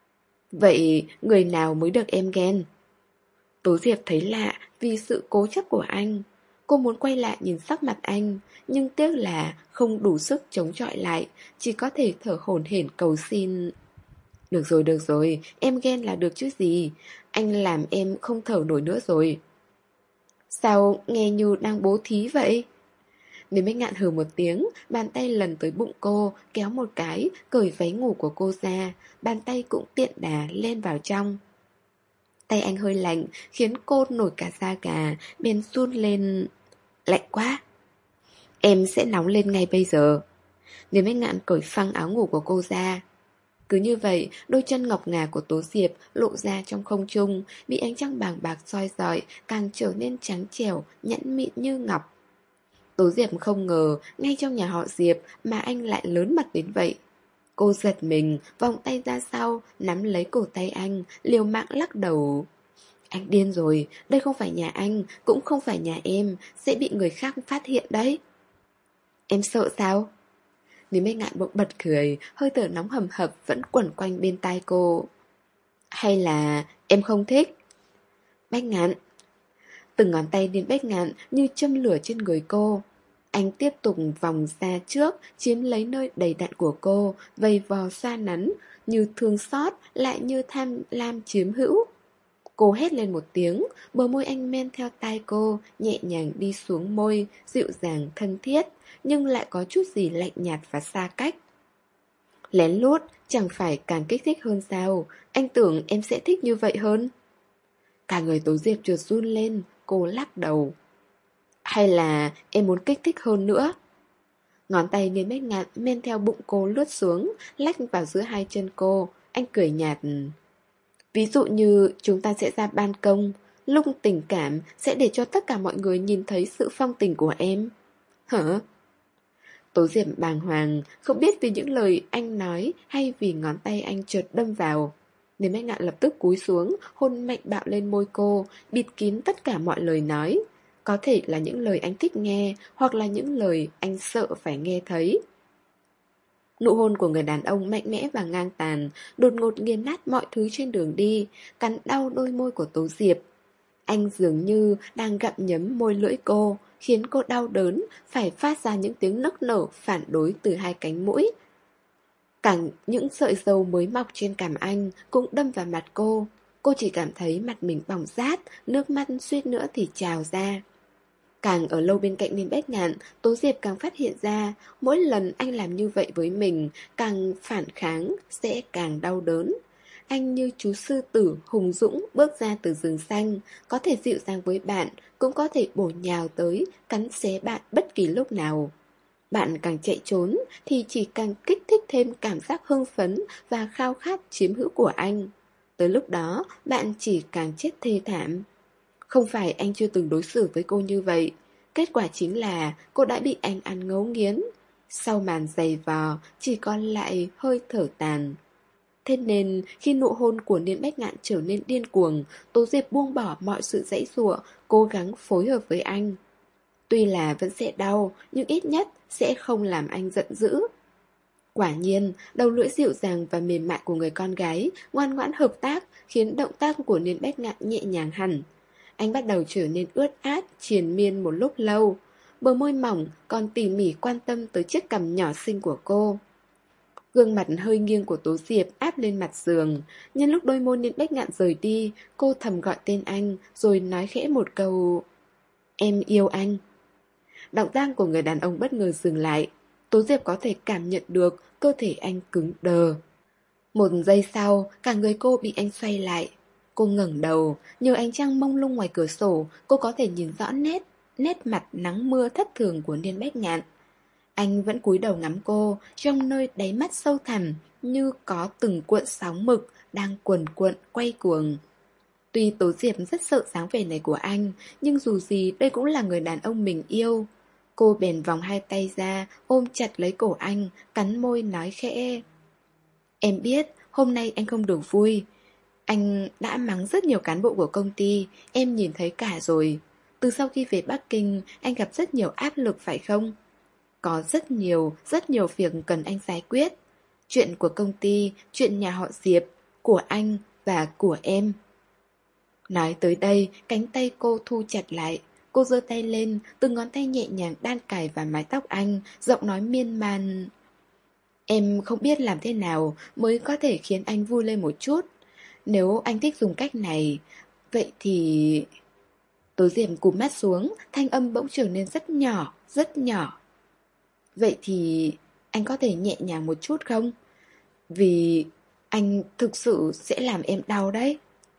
Vậy người nào mới được em ghen? Tố Diệp thấy lạ vì sự cố chấp của anh. Cô muốn quay lại nhìn sắc mặt anh, nhưng tiếc là không đủ sức chống chọi lại, chỉ có thể thở hổn hển cầu xin. Được rồi, được rồi, em ghen là được chứ gì. Anh làm em không thở nổi nữa rồi. Sao nghe như đang bố thí vậy? Nên Bách Ngạn hừ một tiếng, bàn tay lần tới bụng cô, kéo một cái, cởi váy ngủ của cô ra, bàn tay cũng tiện đà lên vào trong. Tay anh hơi lạnh, khiến cô nổi cả da gà, bèn run lên. Lạnh quá. Em sẽ nóng lên ngay bây giờ. Nên Bách Ngạn cởi phăng áo ngủ của cô ra. Cứ như vậy, đôi chân ngọc ngà của Tố Diệp lộ ra trong không trung, bị ánh trăng bàng bạc soi rọi, càng trở nên trắng trẻo, nhẵn mịn như ngọc. Tố Diệp không ngờ, ngay trong nhà họ Diệp mà anh lại lớn mặt đến vậy. Cô giật mình, vòng tay ra sau, nắm lấy cổ tay anh, liều mạng lắc đầu. Anh điên rồi, đây không phải nhà anh, cũng không phải nhà em, sẽ bị người khác phát hiện đấy. Em sợ sao? Nếu Bách Ngạn bỗng bật cười, hơi thở nóng hầm hập vẫn quẩn quanh bên tai cô. Hay là em không thích? Bách Ngạn. Từng ngón tay Niên Bách Ngạn như châm lửa trên người cô. Anh tiếp tục vòng ra trước, chiếm lấy nơi đầy đặn của cô, vây vò xoa nắn, như thương xót, lại như tham lam chiếm hữu. Cô hét lên một tiếng, bờ môi anh men theo tai cô, nhẹ nhàng đi xuống môi, dịu dàng thân thiết, nhưng lại có chút gì lạnh nhạt và xa cách. Lén lút, chẳng phải càng kích thích hơn sao? Anh tưởng em sẽ thích như vậy hơn. Cả người Tố Diệp trượt run lên, cô lắc đầu. Hay là em muốn kích thích hơn nữa? Ngón tay Niên Bách Ngạn men theo bụng cô lướt xuống, lách vào giữa hai chân cô. Anh cười nhạt. Ví dụ như chúng ta sẽ ra ban công, lúc tình cảm sẽ để cho tất cả mọi người nhìn thấy sự phong tình của em. Hả? Tố Diệp bàng hoàng, không biết vì những lời anh nói hay vì ngón tay anh chợt đâm vào. Nên Bách Ngạn lập tức cúi xuống, hôn mạnh bạo lên môi cô, bịt kín tất cả mọi lời nói. Có thể là những lời anh thích nghe, hoặc là những lời anh sợ phải nghe thấy. Nụ hôn của người đàn ông mạnh mẽ và ngang tàn, đột ngột nghiền nát mọi thứ trên đường đi, cắn đau đôi môi của Tố Diệp. Anh dường như đang gặm nhấm môi lưỡi cô, khiến cô đau đớn, phải phát ra những tiếng nức nở phản đối từ hai cánh mũi. Cả những sợi râu mới mọc trên cằm anh cũng đâm vào mặt cô. Cô chỉ cảm thấy mặt mình bỏng rát, nước mắt suýt nữa thì trào ra. Càng ở lâu bên cạnh Ninh Bách Ngạn, Tố Diệp càng phát hiện ra, mỗi lần anh làm như vậy với mình, càng phản kháng, sẽ càng đau đớn. Anh như chú sư tử hùng dũng bước ra từ rừng xanh, có thể dịu dàng với bạn, cũng có thể bổ nhào tới, cắn xé bạn bất kỳ lúc nào. Bạn càng chạy trốn thì chỉ càng kích thích thêm cảm giác hưng phấn và khao khát chiếm hữu của anh. Tới lúc đó, bạn chỉ càng chết thê thảm. Không phải anh chưa từng đối xử với cô như vậy. Kết quả chính là cô đã bị anh ăn ngấu nghiến. Sau màn giày vò, chỉ còn lại hơi thở tàn. Thế nên, khi nụ hôn của Niên Bách Ngạn trở nên điên cuồng, Tố Diệp buông bỏ mọi sự giãy giụa, cố gắng phối hợp với anh. Tuy là vẫn sẽ đau, nhưng ít nhất sẽ không làm anh giận dữ. Quả nhiên, đầu lưỡi dịu dàng và mềm mại của người con gái ngoan ngoãn hợp tác, khiến động tác của Niên Bách Ngạn nhẹ nhàng hẳn. Anh bắt đầu trở nên ướt át, triền miên một lúc lâu. Bờ môi mỏng còn tỉ mỉ quan tâm tới chiếc cằm nhỏ xinh của cô. Gương mặt hơi nghiêng của Tố Diệp áp lên mặt giường. Nhân lúc đôi môi Niên Bách Ngạn rời đi, cô thầm gọi tên anh, rồi nói khẽ một câu: "Em yêu anh." Động tác của người đàn ông bất ngờ dừng lại. Tố Diệp có thể cảm nhận được cơ thể anh cứng đờ. Một giây sau, cả người cô bị anh xoay lại. Cô ngẩng đầu, nhờ ánh trăng mông lung ngoài cửa sổ, cô có thể nhìn rõ nét, nét mặt nắng mưa thất thường của Niên Bách Ngạn. Anh vẫn cúi đầu ngắm cô, trong nơi đáy mắt sâu thẳm, như có từng cuộn sóng mực đang cuồn cuộn quay cuồng. Tuy Tố Diệp rất sợ dáng vẻ này của anh, nhưng dù gì đây cũng là người đàn ông mình yêu. Cô bèn vòng hai tay ra, ôm chặt lấy cổ anh, cắn môi nói khẽ: "Em biết, hôm nay anh không được vui. Anh đã mắng rất nhiều cán bộ của công ty, em nhìn thấy cả rồi. Từ sau khi về Bắc Kinh, anh gặp rất nhiều áp lực phải không? Có rất nhiều, rất nhiều việc cần anh giải quyết. Chuyện của công ty, chuyện nhà họ Diệp, của anh và của em." Nói tới đây, cánh tay cô thu chặt lại. Cô giơ tay lên, từng ngón tay nhẹ nhàng đan cài vào mái tóc anh, giọng nói miên man: "Em không biết làm thế nào mới có thể khiến anh vui lên một chút. Nếu anh thích dùng cách này, vậy thì..." Tố Diệm cụp mắt xuống, thanh âm bỗng trở nên rất nhỏ, rất nhỏ. "Vậy thì anh có thể nhẹ nhàng một chút không? Vì anh thực sự sẽ làm em đau đấy."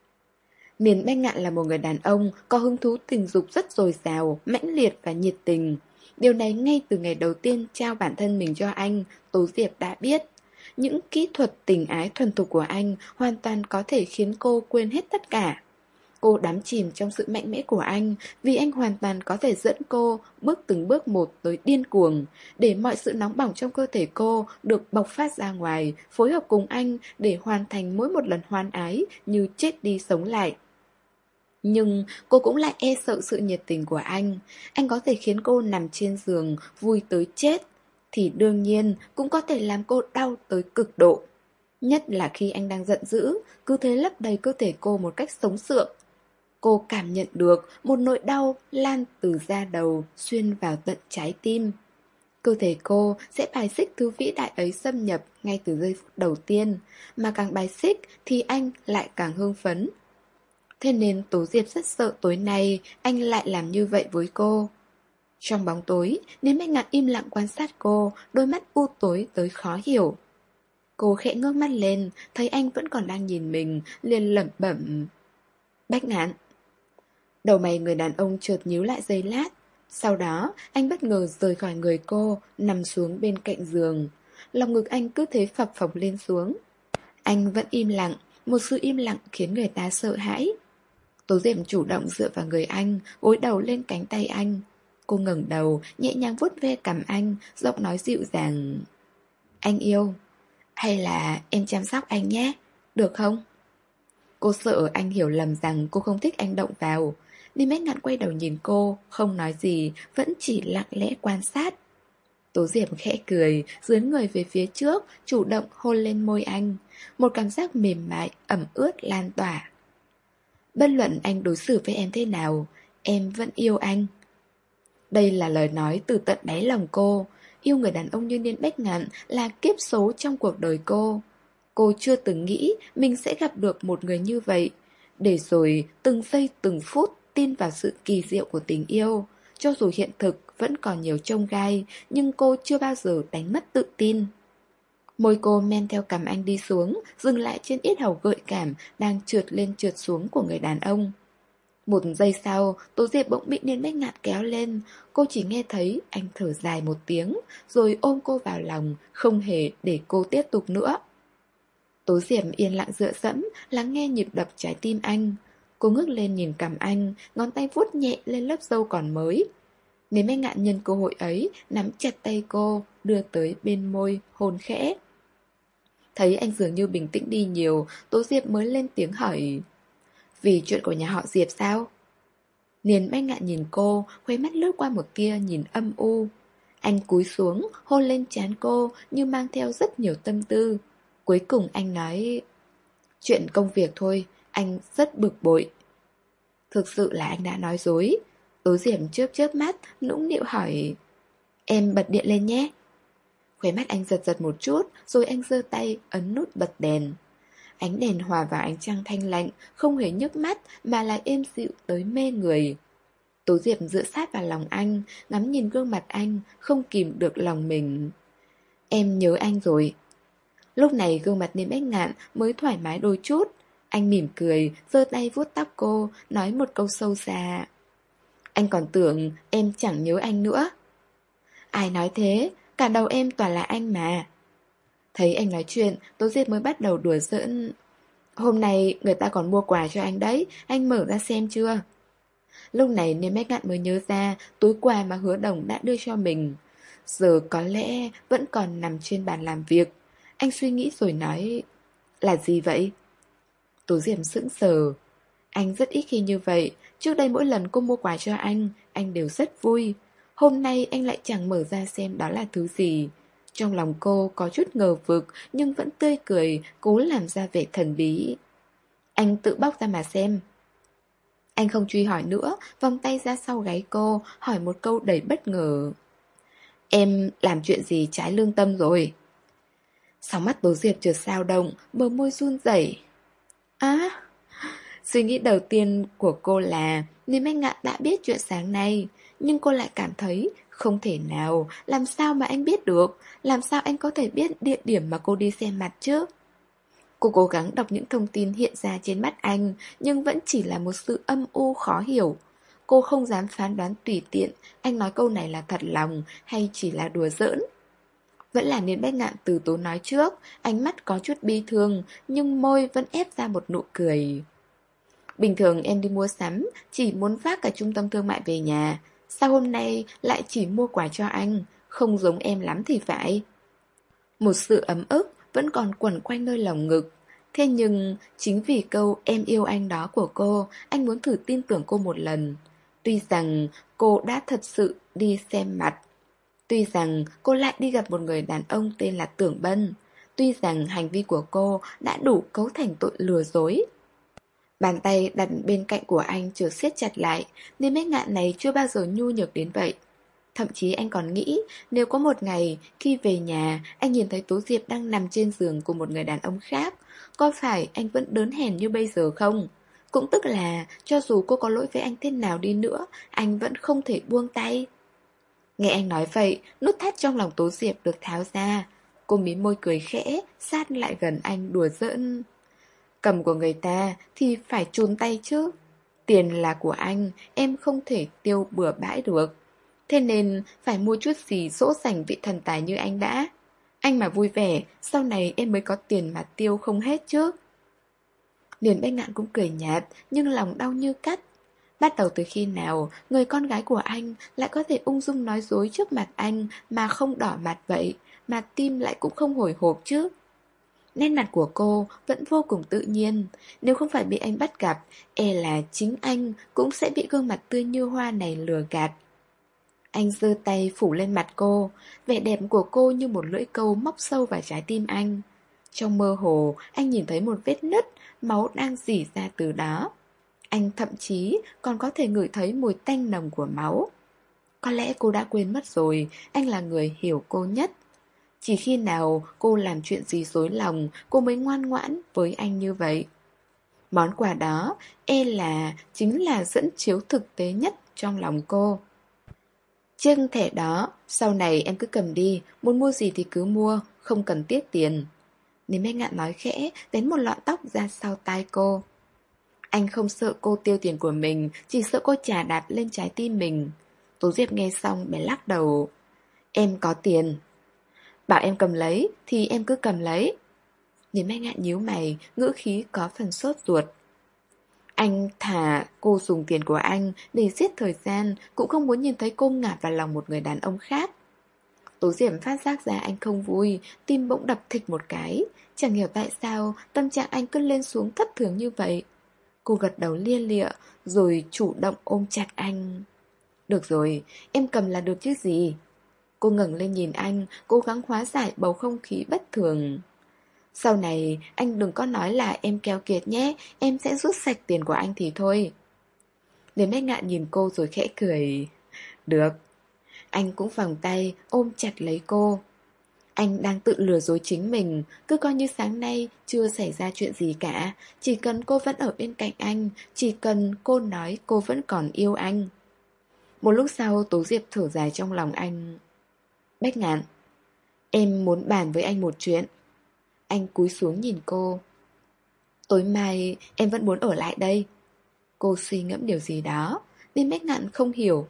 Miền Bách Ngạn là một người đàn ông có hứng thú tình dục rất dồi dào, mãnh liệt và nhiệt tình. Điều này ngay từ ngày đầu tiên trao bản thân mình cho anh, Tố Diệp đã biết. Những kỹ thuật tình ái thuần thục của anh hoàn toàn có thể khiến cô quên hết tất cả. Cô đắm chìm trong sự mạnh mẽ của anh, vì anh hoàn toàn có thể dẫn cô bước từng bước một tới điên cuồng, để mọi sự nóng bỏng trong cơ thể cô được bộc phát ra ngoài, phối hợp cùng anh để hoàn thành mỗi một lần hoan ái như chết đi sống lại. Nhưng cô cũng lại e sợ sự nhiệt tình của anh. Anh có thể khiến cô nằm trên giường vui tới chết, thì đương nhiên cũng có thể làm cô đau tới cực độ. Nhất là khi anh đang giận dữ, cứ thế lấp đầy cơ thể cô một cách sống sượng. Cô cảm nhận được một nỗi đau lan từ da đầu xuyên vào tận trái tim. Cơ thể cô sẽ bài xích thứ vĩ đại ấy xâm nhập ngay từ giây phút đầu tiên, mà càng bài xích thì anh lại càng hưng phấn. Thế nên Tố Diệp rất sợ tối nay anh lại làm như vậy với cô. Trong bóng tối, Niên Bách Ngạn im lặng quan sát cô, đôi mắt u tối tới khó hiểu. Cô khẽ ngước mắt lên, thấy anh vẫn còn đang nhìn mình, liền lẩm bẩm: "Bách Ngạn." Đầu mày người đàn ông chợt nhíu lại giây lát. Sau đó, anh bất ngờ rời khỏi người cô, nằm xuống bên cạnh giường. Lòng ngực anh cứ thế phập phồng lên xuống. Anh vẫn im lặng, một sự im lặng khiến người ta sợ hãi. Tố Diệm chủ động dựa vào người anh, gối đầu lên cánh tay anh. Cô ngẩng đầu, nhẹ nhàng vuốt ve cằm anh, giọng nói dịu dàng. Anh yêu, hay là em chăm sóc anh nhé, được không? Cô sợ anh hiểu lầm rằng cô không thích anh động vào. Ninh Bách Ngạn quay đầu nhìn cô, không nói gì, vẫn chỉ lặng lẽ quan sát. Tố Diệp khẽ cười, dướn người về phía trước, chủ động hôn lên môi anh. Một cảm giác mềm mại, ẩm ướt lan tỏa. Bất luận anh đối xử với em thế nào, em vẫn yêu anh. Đây là lời nói từ tận đáy lòng cô. Yêu người đàn ông như Niên Bách Ngạn là kiếp số trong cuộc đời cô. Cô chưa từng nghĩ mình sẽ gặp được một người như vậy. Để rồi từng giây từng phút tin vào sự kỳ diệu của tình yêu. Cho dù hiện thực vẫn còn nhiều chông gai, nhưng cô chưa bao giờ đánh mất tự tin. Môi cô men theo cằm anh đi xuống, dừng lại trên yết hầu gợi cảm đang trượt lên trượt xuống của người đàn ông. Một giây sau, Tố Diệp bỗng bị Niên Bách Ngạn kéo lên. Cô chỉ nghe thấy anh thở dài một tiếng, rồi ôm cô vào lòng, không hề để cô tiếp tục nữa. Tố Diệp yên lặng dựa dẫm, lắng nghe nhịp đập trái tim anh. Cô ngước lên nhìn cằm anh, ngón tay vuốt nhẹ lên lớp râu còn mới. Niên Bách Ngạn nhân cơ hội ấy, nắm chặt tay cô, đưa tới bên môi, hôn khẽ. Thấy anh dường như bình tĩnh đi nhiều, Tố Diệp mới lên tiếng hỏi. Vì chuyện của nhà họ Diệp sao? Niên Bách Ngạn nhìn cô, khuấy mắt lướt qua một tia nhìn âm u. Anh cúi xuống, hôn lên trán cô như mang theo rất nhiều tâm tư. Cuối cùng anh nói, chuyện công việc thôi, anh rất bực bội. Thực sự là anh đã nói dối. Tố Diệp chớp chớp mắt, nũng nịu hỏi, em bật điện lên nhé. Khóe mắt anh giật giật một chút, rồi anh giơ tay ấn nút bật đèn. Ánh đèn hòa vào ánh trăng thanh lạnh, không hề nhức mắt mà lại êm dịu tới mê người. Tố Diệp dựa sát vào lòng anh, ngắm nhìn gương mặt anh, không kìm được lòng mình. Em nhớ anh rồi. Lúc này gương mặt Niên Bách Ngạn mới thoải mái đôi chút. Anh mỉm cười, giơ tay vuốt tóc cô, nói một câu sâu xa. Anh còn tưởng em chẳng nhớ anh nữa. Ai nói thế, cả đầu em toàn là anh mà. Thấy anh nói chuyện, Tố Diệp mới bắt đầu đùa giỡn. Hôm nay người ta còn mua quà cho anh đấy, anh mở ra xem chưa? Lúc này Niên Bách Ngạn mới nhớ ra túi quà mà Hứa Đồng đã đưa cho mình. Giờ có lẽ vẫn còn nằm trên bàn làm việc. Anh suy nghĩ rồi nói, là gì vậy? Tố Diệp sững sờ. Anh rất ít khi như vậy. Trước đây mỗi lần cô mua quà cho anh, anh đều rất vui. Hôm nay anh lại chẳng mở ra xem đó là thứ gì. Trong lòng cô có chút ngờ vực, nhưng vẫn tươi cười, cố làm ra vẻ thần bí. Anh tự bóc ra mà xem. Anh không truy hỏi nữa, vòng tay ra sau gáy cô, hỏi một câu đầy bất ngờ. Em làm chuyện gì trái lương tâm rồi? Sóng mắt Tố Diệp chợt dao động, bờ môi run rẩy. Á! Suy nghĩ đầu tiên của cô là Niên Bách Ngạn đã biết chuyện sáng nay, nhưng cô lại cảm thấy không thể nào, làm sao mà anh biết được, làm sao anh có thể biết địa điểm mà cô đi xem mặt chứ? Cô cố gắng đọc những thông tin hiện ra trên mắt anh, nhưng vẫn chỉ là một sự âm u khó hiểu. Cô không dám phán đoán tùy tiện, anh nói câu này là thật lòng hay chỉ là đùa giỡn. Vẫn là Niên Bách Ngạn từ tốn nói trước, ánh mắt có chút bi thương, nhưng môi vẫn ép ra một nụ cười. Bình thường em đi mua sắm, chỉ muốn vác cả trung tâm thương mại về nhà. Sao hôm nay lại chỉ mua quà cho anh, không giống em lắm thì phải. Một sự ấm ức vẫn còn quẩn quanh nơi lòng ngực. Thế nhưng, chính vì câu em yêu anh đó của cô, anh muốn thử tin tưởng cô một lần. Tuy rằng cô đã thật sự đi xem mặt. Tuy rằng cô lại đi gặp một người đàn ông tên là Tưởng Bân. Tuy rằng hành vi của cô đã đủ cấu thành tội lừa dối. Bàn tay đặt bên cạnh của anh chợt siết chặt lại, nên Bách Ngạn này chưa bao giờ nhu nhược đến vậy. Thậm chí anh còn nghĩ, nếu có một ngày, khi về nhà, anh nhìn thấy Tố Diệp đang nằm trên giường cùng một người đàn ông khác, có phải anh vẫn đớn hèn như bây giờ không? Cũng tức là, cho dù cô có lỗi với anh thế nào đi nữa, anh vẫn không thể buông tay. Nghe anh nói vậy, nút thắt trong lòng Tố Diệp được tháo ra. Cô mím môi cười khẽ, sát lại gần anh đùa giỡn. Cầm của người ta thì phải chôn tay chứ. Tiền là của anh, em không thể tiêu bừa bãi được. Thế nên phải mua chút gì dỗ dành vị thần tài như anh đã. Anh mà vui vẻ, sau này em mới có tiền mà tiêu không hết chứ. Niên Bách Ngạn cũng cười nhạt, nhưng lòng đau như cắt. Bắt đầu từ khi nào người con gái của anh lại có thể ung dung nói dối trước mặt anh mà không đỏ mặt vậy, mà tim lại cũng không hồi hộp chứ? Nét mặt của cô vẫn vô cùng tự nhiên. Nếu không phải bị anh bắt gặp, e là chính anh cũng sẽ bị gương mặt tươi như hoa này lừa gạt. Anh giơ tay phủ lên mặt cô. Vẻ đẹp của cô như một lưỡi câu móc sâu vào trái tim anh. Trong mơ hồ, anh nhìn thấy một vết nứt, máu đang rỉ ra từ đó. Anh thậm chí còn có thể ngửi thấy mùi tanh nồng của máu. Có lẽ cô đã quên mất rồi, anh là người hiểu cô nhất. Chỉ khi nào cô làm chuyện gì dối lòng, cô mới ngoan ngoãn với anh như vậy. Món quà đó, e là chính là dẫn chiếu thực tế nhất trong lòng cô. Chiếc thẻ đó, sau này em cứ cầm đi, muốn mua gì thì cứ mua, không cần tiếc tiền. Nếu Bách Ngạn nói khẽ, đến một lọn tóc ra sau tai cô. Anh không sợ cô tiêu tiền của mình, chỉ sợ cô chà đạp lên trái tim mình. Tố Diệp nghe xong bèn lắc đầu. Em có tiền. Bảo em cầm lấy, thì em cứ cầm lấy. Nếu Bách Ngạn nhíu mày, ngữ khí có phần sốt ruột. Anh thả cô dùng tiền của anh để giết thời gian, cũng không muốn nhìn thấy cô ngạt vào lòng một người đàn ông khác. Tố Diệp phát giác ra anh không vui, tim bỗng đập thịch một cái. Chẳng hiểu tại sao tâm trạng anh cứ lên xuống thất thường như vậy. Cô gật đầu lia lịa, rồi chủ động ôm chặt anh. Được rồi, em cầm là được chứ gì. Cô ngẩng lên nhìn anh, cố gắng hóa giải bầu không khí bất thường. Sau này, anh đừng có nói là em keo kiệt nhé, em sẽ rút sạch tiền của anh thì thôi. Đến Bách Ngạn nhìn cô rồi khẽ cười. Được. Anh cũng vòng tay, ôm chặt lấy cô. Anh đang tự lừa dối chính mình, cứ coi như sáng nay chưa xảy ra chuyện gì cả. Chỉ cần cô vẫn ở bên cạnh anh, chỉ cần cô nói cô vẫn còn yêu anh. Một lúc sau, Tố Diệp thở dài trong lòng anh. Bách Ngạn, em muốn bàn với anh một chuyện. Anh cúi xuống nhìn cô. Tối mai em vẫn muốn ở lại đây. Cô suy ngẫm điều gì đó, nên Bách Ngạn không hiểu.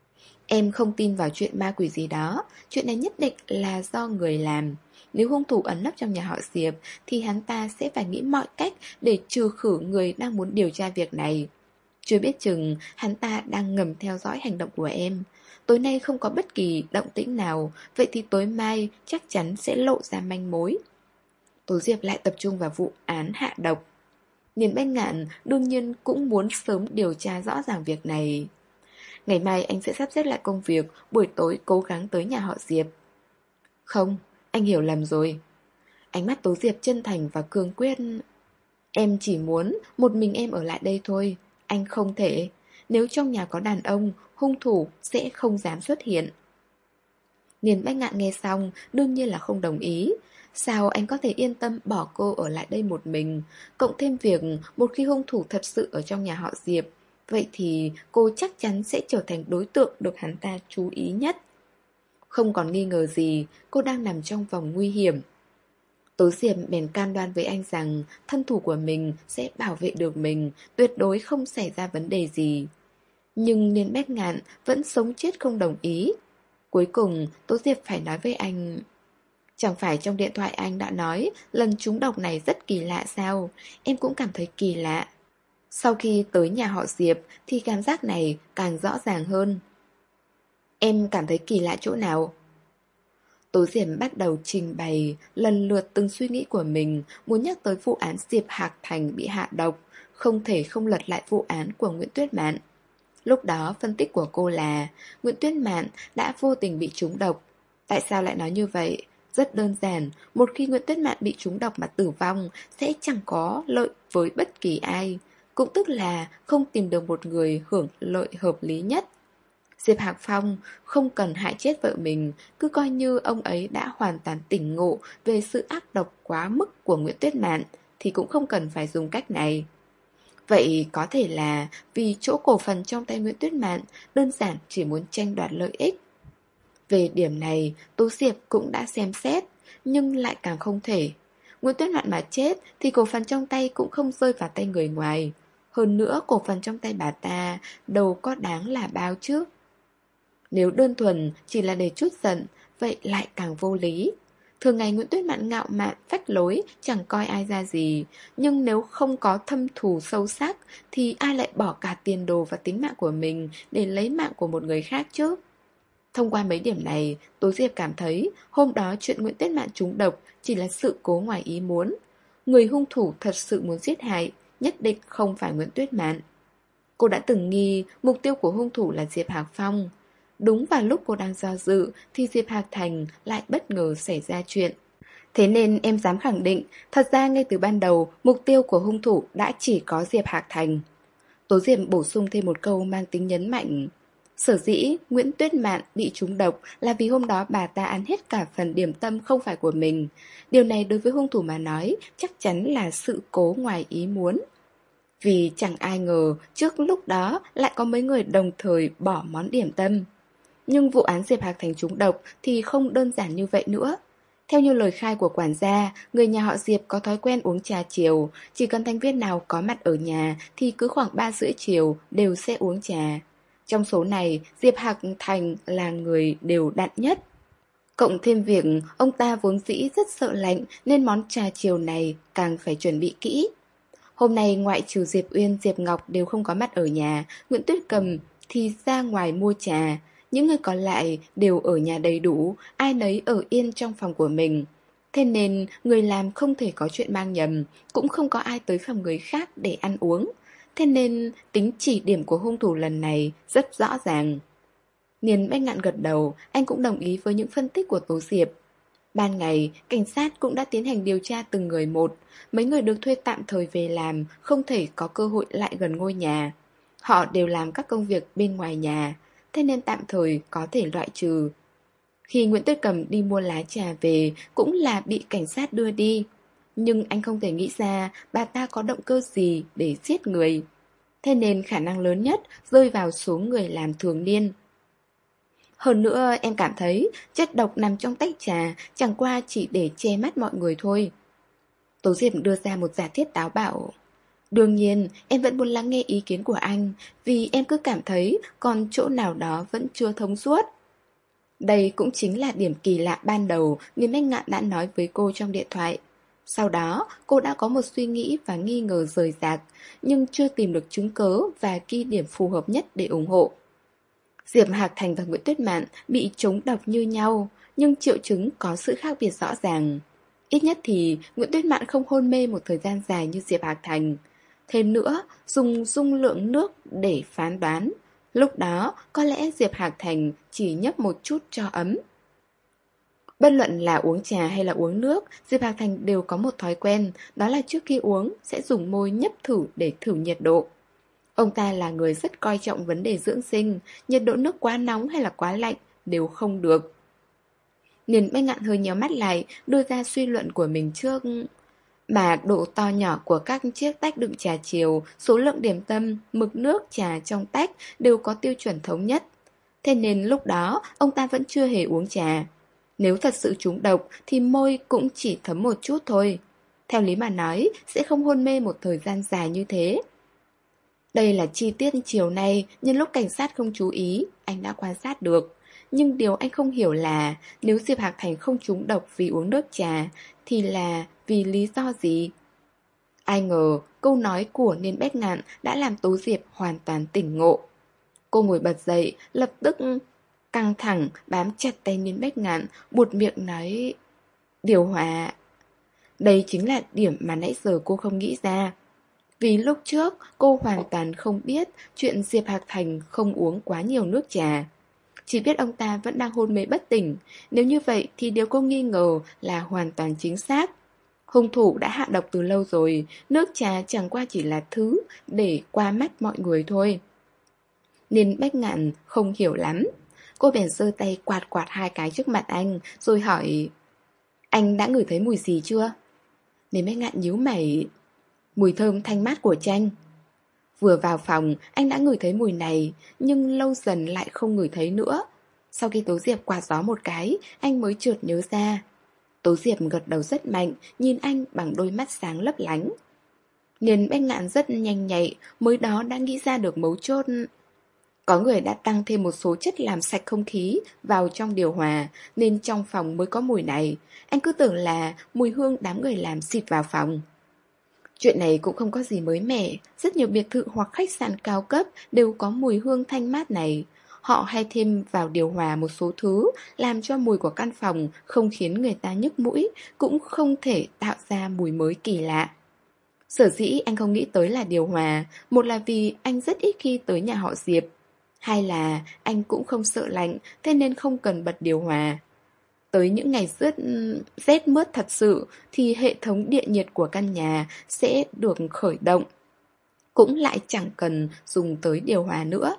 Em không tin vào chuyện ma quỷ gì đó. Chuyện này nhất định là do người làm. Nếu hung thủ ẩn nấp trong nhà họ Diệp thì hắn ta sẽ phải nghĩ mọi cách để trừ khử người đang muốn điều tra việc này. Chưa biết chừng hắn ta đang ngầm theo dõi hành động của em. Tối nay không có bất kỳ động tĩnh nào, vậy thì tối mai chắc chắn sẽ lộ ra manh mối. Tố Diệp lại tập trung vào vụ án hạ độc. Niên Bách Ngạn đương nhiên cũng muốn sớm điều tra rõ ràng việc này. Ngày mai anh sẽ sắp xếp lại công việc, buổi tối cố gắng tới nhà họ Diệp. Không, anh hiểu lầm rồi. Ánh mắt Tố Diệp chân thành và cương quyết. Em chỉ muốn một mình em ở lại đây thôi. Anh không thể. Nếu trong nhà có đàn ông, hung thủ sẽ không dám xuất hiện. Niên Bách Ngạn nghe xong đương nhiên là không đồng ý. Sao anh có thể yên tâm bỏ cô ở lại đây một mình? Cộng thêm việc một khi hung thủ thật sự ở trong nhà họ Diệp, vậy thì cô chắc chắn sẽ trở thành đối tượng được hắn ta chú ý nhất. Không còn nghi ngờ gì, cô đang nằm trong vòng nguy hiểm. Tố Diệp bèn cam đoan với anh rằng thân thủ của mình sẽ bảo vệ được mình, tuyệt đối không xảy ra vấn đề gì. Nhưng Niên Bách Ngạn vẫn sống chết không đồng ý. Cuối cùng Tố Diệp phải nói với anh. Chẳng phải trong điện thoại anh đã nói lần trúng độc này rất kỳ lạ sao? Em cũng cảm thấy kỳ lạ. Sau khi tới nhà họ Diệp thì cảm giác này càng rõ ràng hơn. Em cảm thấy kỳ lạ chỗ nào? Tố Diệp bắt đầu trình bày lần lượt từng suy nghĩ của mình, muốn nhắc tới vụ án Diệp Hạc Thành bị hạ độc, không thể không lật lại vụ án của Nguyễn Tuyết Mạn. Lúc đó phân tích của cô là Nguyễn Tuyết Mạn đã vô tình bị trúng độc. Tại sao lại nói như vậy? Rất đơn giản, một khi Nguyễn Tuyết Mạn bị trúng độc mà tử vong sẽ chẳng có lợi với bất kỳ ai. Cũng tức là không tìm được một người hưởng lợi hợp lý nhất. Diệp Hạc Phong không cần hại chết vợ mình, cứ coi như ông ấy đã hoàn toàn tỉnh ngộ về sự ác độc quá mức của Nguyễn Tuyết Mạn, thì cũng không cần phải dùng cách này. Vậy có thể là vì chỗ cổ phần trong tay Nguyễn Tuyết Mạn đơn giản chỉ muốn tranh đoạt lợi ích. Về điểm này, Tố Diệp cũng đã xem xét, nhưng lại càng không thể. Nguyễn Tuyết Mạn mà chết thì cổ phần trong tay cũng không rơi vào tay người ngoài. Hơn nữa, cổ phần trong tay bà ta đâu có đáng là bao chứ. Nếu đơn thuần chỉ là để chút giận, vậy lại càng vô lý. Thường ngày Nguyễn Tuyết Mạn ngạo mạn, phách lối, chẳng coi ai ra gì. Nhưng nếu không có thâm thù sâu sắc thì ai lại bỏ cả tiền đồ và tính mạng của mình để lấy mạng của một người khác chứ? Thông qua mấy điểm này, Tố Diệp cảm thấy hôm đó chuyện Nguyễn Tuyết Mạn trúng độc chỉ là sự cố ngoài ý muốn. Người hung thủ thật sự muốn giết hại, nhất định không phải Nguyễn Tuyết Mạn. Cô đã từng nghi mục tiêu của hung thủ là Diệp Hạc Phong. Đúng vào lúc cô đang do dự thì Diệp Hạc Thành lại bất ngờ xảy ra chuyện. Thế nên em dám khẳng định, thật ra ngay từ ban đầu, mục tiêu của hung thủ đã chỉ có Diệp Hạc Thành. Tố Diệp bổ sung thêm một câu mang tính nhấn mạnh. Sở dĩ Nguyễn Tuyết Mạn bị trúng độc là vì hôm đó bà ta ăn hết cả phần điểm tâm không phải của mình. Điều này đối với hung thủ mà nói chắc chắn là sự cố ngoài ý muốn. Vì chẳng ai ngờ trước lúc đó lại có mấy người đồng thời bỏ món điểm tâm. Nhưng vụ án Diệp Hạc Thành trúng độc thì không đơn giản như vậy nữa. Theo như lời khai của quản gia, người nhà họ Diệp có thói quen uống trà chiều. Chỉ cần thành viên nào có mặt ở nhà thì cứ khoảng ba rưỡi chiều đều sẽ uống trà. Trong số này, Diệp Hạc Thành là người đều đặn nhất. Cộng thêm việc ông ta vốn dĩ rất sợ lạnh nên món trà chiều này càng phải chuẩn bị kỹ. Hôm nay ngoại trừ Diệp Uyên, Diệp Ngọc đều không có mặt ở nhà, Nguyễn Tuyết Cầm thì ra ngoài mua trà. Những người còn lại đều ở nhà đầy đủ, ai nấy ở yên trong phòng của mình. Thế nên người làm không thể có chuyện mang nhầm, cũng không có ai tới phòng người khác để ăn uống. Thế nên tính chỉ điểm của hung thủ lần này rất rõ ràng. Niên Bách Ngạn gật đầu, anh cũng đồng ý với những phân tích của Tố Diệp. Ban ngày, cảnh sát cũng đã tiến hành điều tra từng người một. Mấy người được thuê tạm thời về làm không thể có cơ hội lại gần ngôi nhà. Họ đều làm các công việc bên ngoài nhà, thế nên tạm thời có thể loại trừ. Khi Nguyễn Tuyết Cầm đi mua lá trà về cũng là bị cảnh sát đưa đi. Nhưng anh không thể nghĩ ra bà ta có động cơ gì để giết người. Thế nên khả năng lớn nhất rơi vào số người làm thường niên. Hơn nữa em cảm thấy chất độc nằm trong tách trà chẳng qua chỉ để che mắt mọi người thôi. Tố Diệp đưa ra một giả thiết táo bạo. Đương nhiên em vẫn muốn lắng nghe ý kiến của anh, vì em cứ cảm thấy còn chỗ nào đó vẫn chưa thông suốt. Đây cũng chính là điểm kỳ lạ ban đầu Nghiêm Bách Ngạn đã nói với cô trong điện thoại. Sau đó cô đã có một suy nghĩ và nghi ngờ rời rạc, nhưng chưa tìm được chứng cớ và ghi điểm phù hợp nhất để ủng hộ. Diệp Hạc Thành và Nguyễn Tuyết Mạn bị trúng độc như nhau, nhưng triệu chứng có sự khác biệt rõ ràng. Ít nhất thì Nguyễn Tuyết Mạn không hôn mê một thời gian dài như Diệp Hạc Thành. Thêm nữa, dùng dung lượng nước để phán đoán. Lúc đó, có lẽ Diệp Hạc Thành chỉ nhấp một chút cho ấm. Bất luận là uống trà hay là uống nước, Diệp Hạc Thành đều có một thói quen, đó là trước khi uống sẽ dùng môi nhấp thử để thử nhiệt độ. Ông ta là người rất coi trọng vấn đề dưỡng sinh, nhiệt độ nước quá nóng hay là quá lạnh đều không được. Niên Bách Ngạn hơi nhéo mắt lại, đưa ra suy luận của mình trước. Mà độ to nhỏ của các chiếc tách đựng trà chiều, số lượng điểm tâm, mực nước trà trong tách đều có tiêu chuẩn thống nhất. Thế nên lúc đó ông ta vẫn chưa hề uống trà. Nếu thật sự trúng độc thì môi cũng chỉ thấm một chút thôi. Theo lý mà nói, sẽ không hôn mê một thời gian dài như thế. Đây là chi tiết chiều nay, nhân lúc cảnh sát không chú ý, anh đã quan sát được. Nhưng điều anh không hiểu là nếu Diệp Hạc Thành không trúng độc vì uống nước trà thì là vì lý do gì? Ai ngờ câu nói của Niên Bách Ngạn đã làm Tố Diệp hoàn toàn tỉnh ngộ. Cô ngồi bật dậy, lập tức căng thẳng bám chặt tay Niên Bách Ngạn, buột miệng nói: Điều hòa. Đây chính là điểm mà nãy giờ cô không nghĩ ra. Vì lúc trước cô hoàn toàn không biết chuyện Diệp Hạc Thành không uống quá nhiều nước trà. Chỉ biết ông ta vẫn đang hôn mê bất tỉnh. Nếu như vậy thì điều cô nghi ngờ là hoàn toàn chính xác. Hung thủ đã hạ độc từ lâu rồi, nước trà chẳng qua chỉ là thứ để qua mắt mọi người thôi. Nên Bách Ngạn không hiểu lắm. Cô bèn giơ tay quạt quạt hai cái trước mặt anh, rồi hỏi: Anh đã ngửi thấy mùi gì chưa? Nên Bách Ngạn nhíu mày: Mùi thơm thanh mát của chanh. Vừa vào phòng, anh đã ngửi thấy mùi này, nhưng lâu dần lại không ngửi thấy nữa. Sau khi Tố Diệp quạt gió một cái, anh mới chợt nhớ ra. Tố Diệp gật đầu rất mạnh, nhìn anh bằng đôi mắt sáng lấp lánh. Niên Bách Ngạn rất nhanh nhạy, mới đó đã nghĩ ra được mấu chốt. Có người đã tăng thêm một số chất làm sạch không khí vào trong điều hòa, nên trong phòng mới có mùi này. Anh cứ tưởng là mùi hương đám người làm xịt vào phòng. Chuyện này cũng không có gì mới mẻ, rất nhiều biệt thự hoặc khách sạn cao cấp đều có mùi hương thanh mát này. Họ hay thêm vào điều hòa một số thứ, làm cho mùi của căn phòng không khiến người ta nhức mũi, cũng không thể tạo ra mùi mới kỳ lạ. Sở dĩ anh không nghĩ tới là điều hòa, một là vì anh rất ít khi tới nhà họ Diệp, hai là anh cũng không sợ lạnh, thế nên không cần bật điều hòa. Tới những ngày rất rét mướt thật sự thì hệ thống điện nhiệt của căn nhà sẽ được khởi động, cũng lại chẳng cần dùng tới điều hòa nữa.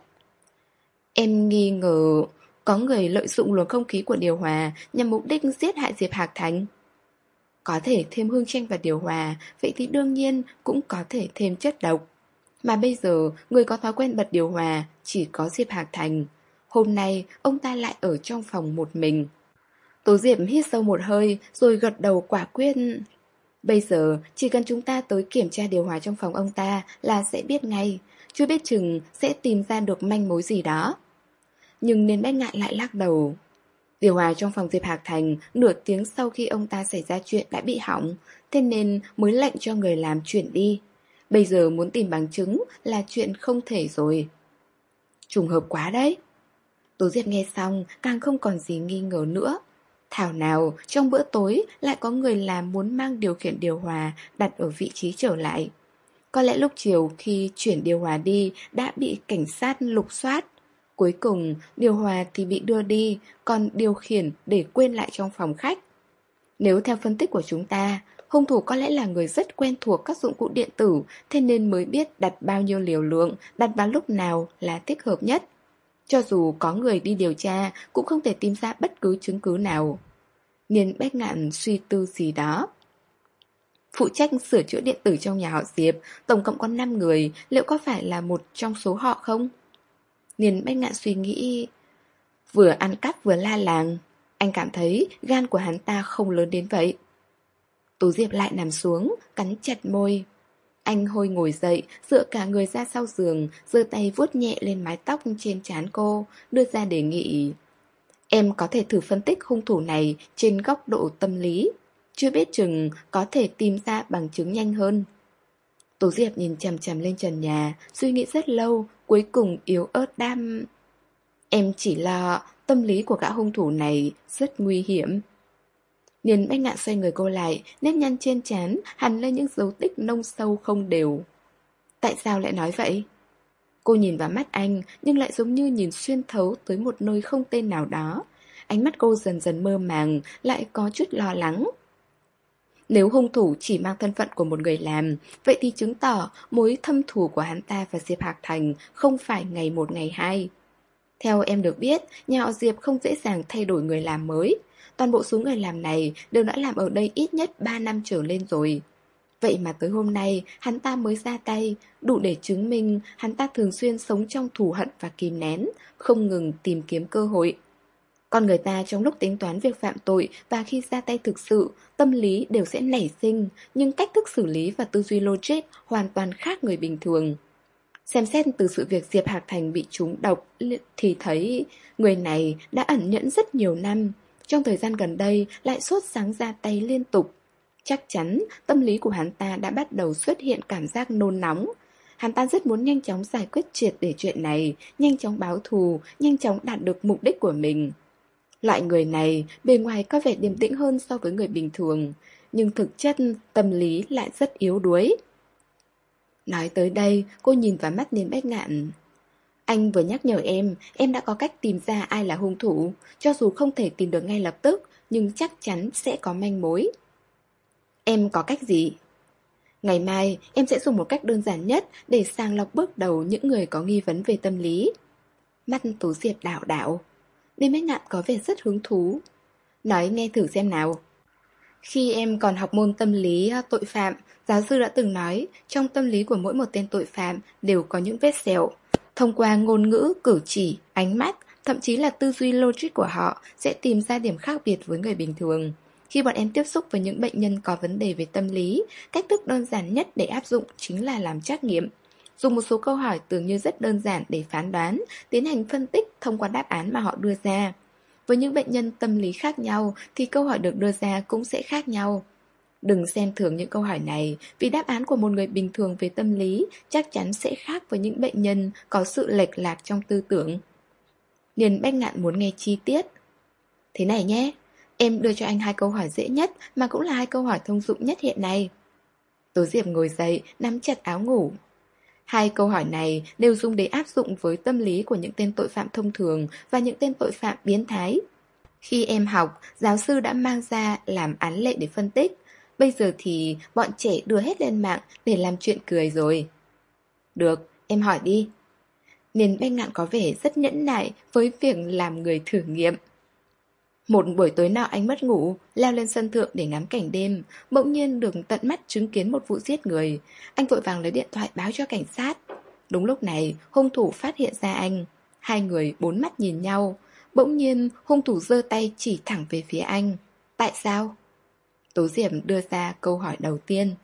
Em nghi ngờ có người lợi dụng luồng không khí của điều hòa nhằm mục đích giết hại Diệp Hạc Thành. Có thể thêm hương chanh vào điều hòa, vậy thì đương nhiên cũng có thể thêm chất độc. Mà bây giờ, người có thói quen bật điều hòa chỉ có Diệp Hạc Thành. Hôm nay, ông ta lại ở trong phòng một mình. Tố Diệp hít sâu một hơi, rồi gật đầu quả quyết. Bây giờ, chỉ cần chúng ta tới kiểm tra điều hòa trong phòng ông ta là sẽ biết ngay. Chưa biết chừng sẽ tìm ra được manh mối gì đó. Nhưng nên Bách Ngạn lại lắc đầu. Điều hòa trong phòng Diệp Hạc Thành nửa tiếng sau khi ông ta xảy ra chuyện đã bị hỏng, thế nên mới lệnh cho người làm chuyển đi. Bây giờ muốn tìm bằng chứng là chuyện không thể rồi. Trùng hợp quá đấy. Tố Diệp nghe xong càng không còn gì nghi ngờ nữa. Thảo nào trong bữa tối lại có người làm muốn mang điều khiển điều hòa đặt ở vị trí trở lại. Có lẽ lúc chiều khi chuyển điều hòa đi đã bị cảnh sát lục soát. Cuối cùng điều hòa thì bị đưa đi, còn điều khiển để quên lại trong phòng khách. Nếu theo phân tích của chúng ta, hung thủ có lẽ là người rất quen thuộc các dụng cụ điện tử, thế nên mới biết đặt bao nhiêu liều lượng, đặt vào lúc nào là thích hợp nhất. Cho dù có người đi điều tra, cũng không thể tìm ra bất cứ chứng cứ nào. Niên Bách Ngạn suy tư gì đó. Phụ trách sửa chữa điện tử trong nhà họ Diệp, tổng cộng có năm người, liệu có phải là một trong số họ không? Niên Bách Ngạn suy nghĩ. Vừa ăn cắp vừa la làng, anh cảm thấy gan của hắn ta không lớn đến vậy. Tú Diệp lại nằm xuống, cắn chặt môi. Anh hôi ngồi dậy, dựa cả người ra sau giường, giơ tay vuốt nhẹ lên mái tóc trên trán cô, đưa ra đề nghị. Em có thể thử phân tích hung thủ này trên góc độ tâm lý, chưa biết chừng có thể tìm ra bằng chứng nhanh hơn. Tú Diệp nhìn chằm chằm lên trần nhà, suy nghĩ rất lâu, cuối cùng yếu ớt đam. Em chỉ lo tâm lý của gã hung thủ này rất nguy hiểm. Niên Bách Ngạn xoay người cô lại, nếp nhăn trên trán hằn lên những dấu tích nông sâu không đều. Tại sao lại nói vậy? Cô nhìn vào mắt anh, nhưng lại giống như nhìn xuyên thấu tới một nơi không tên nào đó. Ánh mắt cô dần dần mơ màng, lại có chút lo lắng. Nếu hung thủ chỉ mang thân phận của một người làm, vậy thì chứng tỏ mối thâm thù của hắn ta và Diệp Hạc Thành không phải ngày một ngày hai. Theo em được biết, nhà họ Diệp không dễ dàng thay đổi người làm mới. Toàn bộ số người làm này đều đã làm ở đây ít nhất ba năm trở lên rồi. Vậy mà tới hôm nay, hắn ta mới ra tay, đủ để chứng minh hắn ta thường xuyên sống trong thù hận và kìm nén, không ngừng tìm kiếm cơ hội. Con người ta trong lúc tính toán việc phạm tội và khi ra tay thực sự, tâm lý đều sẽ nảy sinh, nhưng cách thức xử lý và tư duy logic hoàn toàn khác người bình thường. Xem xét từ sự việc Diệp Hạc Thành bị trúng độc thì thấy người này đã ẩn nhẫn rất nhiều năm, trong thời gian gần đây lại sốt sáng ra tay liên tục. Chắc chắn tâm lý của hắn ta đã bắt đầu xuất hiện cảm giác nôn nóng. Hắn ta rất muốn nhanh chóng giải quyết triệt để chuyện này, nhanh chóng báo thù, nhanh chóng đạt được mục đích của mình. Loại người này bề ngoài có vẻ điềm tĩnh hơn so với người bình thường, nhưng thực chất tâm lý lại rất yếu đuối. Nói tới đây, cô nhìn vào mắt Niên Bách Ngạn. Anh vừa nhắc nhở em, em đã có cách tìm ra ai là hung thủ, cho dù không thể tìm được ngay lập tức, nhưng chắc chắn sẽ có manh mối. Em có cách gì? Ngày mai, em sẽ dùng một cách đơn giản nhất để sàng lọc bước đầu những người có nghi vấn về tâm lý. Mắt Tú Diệp đảo đảo. Niên Bách Ngạn có vẻ rất hứng thú. Nói nghe thử xem nào. Khi em còn học môn tâm lý tội phạm, giáo sư đã từng nói, trong tâm lý của mỗi một tên tội phạm đều có những vết sẹo. Thông qua ngôn ngữ, cử chỉ, ánh mắt, thậm chí là tư duy logic của họ sẽ tìm ra điểm khác biệt với người bình thường. Khi bọn em tiếp xúc với những bệnh nhân có vấn đề về tâm lý, cách thức đơn giản nhất để áp dụng chính là làm trắc nghiệm. dùng một số câu hỏi tưởng như rất đơn giản để phán đoán, tiến hành phân tích thông qua đáp án mà họ đưa ra. Với những bệnh nhân tâm lý khác nhau thì câu hỏi được đưa ra cũng sẽ khác nhau. Đừng xem thường những câu hỏi này, vì đáp án của một người bình thường về tâm lý chắc chắn sẽ khác với những bệnh nhân có sự lệch lạc trong tư tưởng. Niên Bách Ngạn muốn nghe chi tiết. Thế này nhé, em đưa cho anh hai câu hỏi dễ nhất mà cũng là hai câu hỏi thông dụng nhất hiện nay. Tố Diệp ngồi dậy, nắm chặt áo ngủ. Hai câu hỏi này đều dùng để áp dụng với tâm lý của những tên tội phạm thông thường và những tên tội phạm biến thái. Khi em học, giáo sư đã mang ra làm án lệ để phân tích. Bây giờ thì bọn trẻ đưa hết lên mạng để làm chuyện cười rồi. Được, em hỏi đi. Niên Bách Ngạn có vẻ rất nhẫn nại với việc làm người thử nghiệm. Một buổi tối nọ anh mất ngủ, leo lên sân thượng để ngắm cảnh đêm, bỗng nhiên được tận mắt chứng kiến một vụ giết người. Anh vội vàng lấy điện thoại báo cho cảnh sát. Đúng lúc này, hung thủ phát hiện ra anh. Hai người bốn mắt nhìn nhau. Bỗng nhiên, hung thủ giơ tay chỉ thẳng về phía anh. Tại sao? Tố Diệp đưa ra câu hỏi đầu tiên.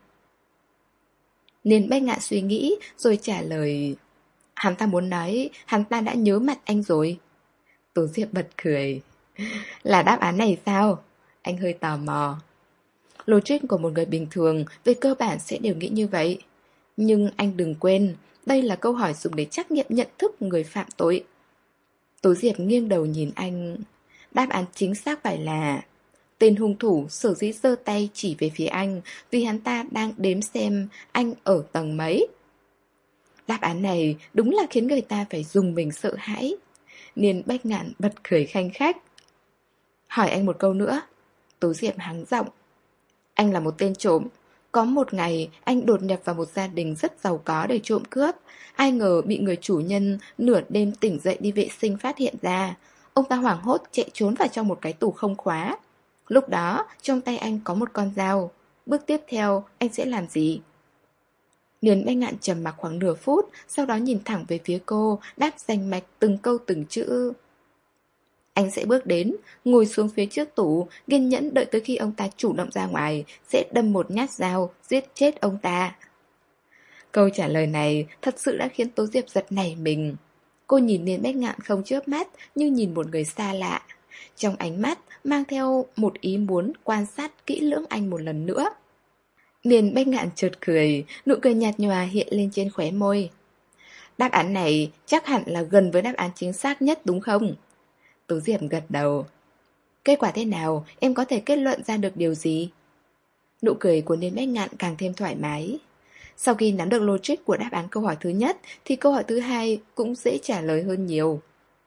Niên Bách Ngạn suy nghĩ rồi trả lời. Hắn ta muốn nói hắn ta đã nhớ mặt anh rồi. Tố Diệp bật cười. Là đáp án này sao? Anh hơi tò mò. Logic của một người bình thường về cơ bản sẽ đều nghĩ như vậy. Nhưng anh đừng quên, đây là câu hỏi dùng để trắc nghiệm nhận thức người phạm tội. Tố Diệp nghiêng đầu nhìn anh. Đáp án chính xác phải là tên hung thủ sở dĩ giơ tay chỉ về phía anh vì hắn ta đang đếm xem anh ở tầng mấy. Đáp án này đúng là khiến người ta phải dùng mình sợ hãi. Niên Bách Ngạn bật cười khanh khách. Hỏi anh một câu nữa. Tố Diệp hắng giọng. Anh là một tên trộm. Có một ngày anh đột nhập vào một gia đình rất giàu có để trộm cướp. Ai ngờ bị người chủ nhân nửa đêm tỉnh dậy đi vệ sinh phát hiện ra. Ông ta hoảng hốt chạy trốn vào trong một cái tủ không khóa. Lúc đó trong tay anh có một con dao. Bước tiếp theo anh sẽ làm gì? Niên Bách Ngạn trầm mặc khoảng nửa phút, sau đó nhìn thẳng về phía cô, đáp rành mạch từng câu từng chữ. Anh sẽ bước đến, ngồi xuống phía trước tủ, kiên nhẫn đợi tới khi ông ta chủ động ra ngoài, sẽ đâm một nhát dao, giết chết ông ta. Câu trả lời này thật sự đã khiến Tố Diệp giật nảy mình. Cô nhìn Niên Bách Ngạn không chớp mắt, như nhìn một người xa lạ. Trong ánh mắt mang theo một ý muốn quan sát kỹ lưỡng anh một lần nữa. Niên Bách Ngạn chợt cười, nụ cười nhạt nhòa hiện lên trên khóe môi. Đáp án này chắc hẳn là gần với đáp án chính xác nhất đúng không? Tố Diệp gật đầu. Kết quả thế nào, em có thể kết luận ra được điều gì? Nụ cười của Niên Bách Ngạn càng thêm thoải mái. Sau khi nắm được logic của đáp án câu hỏi thứ nhất, thì câu hỏi thứ hai cũng dễ trả lời hơn nhiều.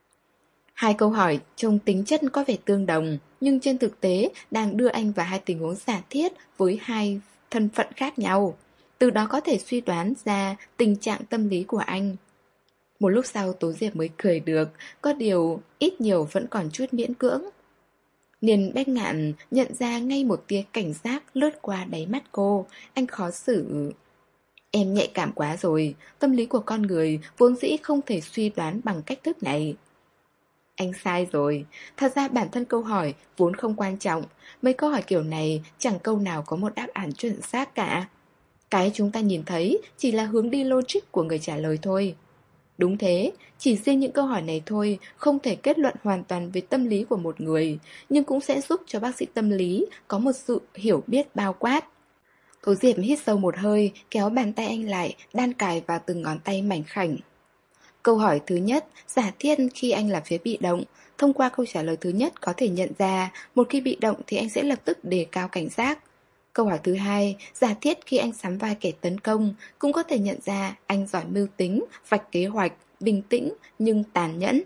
Hai câu hỏi trong tính chất có vẻ tương đồng, nhưng trên thực tế đang đưa anh vào hai tình huống giả thiết với hai thân phận khác nhau. Từ đó có thể suy đoán ra tình trạng tâm lý của anh. Một lúc sau Tố Diệp mới cười được, có điều ít nhiều vẫn còn chút miễn cưỡng. Niên Bách Ngạn nhận ra ngay một tia cảnh giác lướt qua đáy mắt cô, anh khó xử. Em nhạy cảm quá rồi, tâm lý của con người vốn dĩ không thể suy đoán bằng cách thức này. Anh sai rồi, thật ra bản thân câu hỏi vốn không quan trọng, mấy câu hỏi kiểu này chẳng câu nào có một đáp án chuẩn xác cả. Cái chúng ta nhìn thấy chỉ là hướng đi logic của người trả lời thôi. Đúng thế, chỉ riêng những câu hỏi này thôi không thể kết luận hoàn toàn về tâm lý của một người, nhưng cũng sẽ giúp cho bác sĩ tâm lý có một sự hiểu biết bao quát. Tố Diệp hít sâu một hơi, kéo bàn tay anh lại, đan cài vào từng ngón tay mảnh khảnh. Câu hỏi thứ nhất, giả thiết khi anh là phía bị động, thông qua câu trả lời thứ nhất có thể nhận ra, một khi bị động thì anh sẽ lập tức đề cao cảnh giác. Câu hỏi thứ hai, giả thiết khi anh sắm vai kẻ tấn công, cũng có thể nhận ra anh giỏi mưu tính, vạch kế hoạch, bình tĩnh nhưng tàn nhẫn.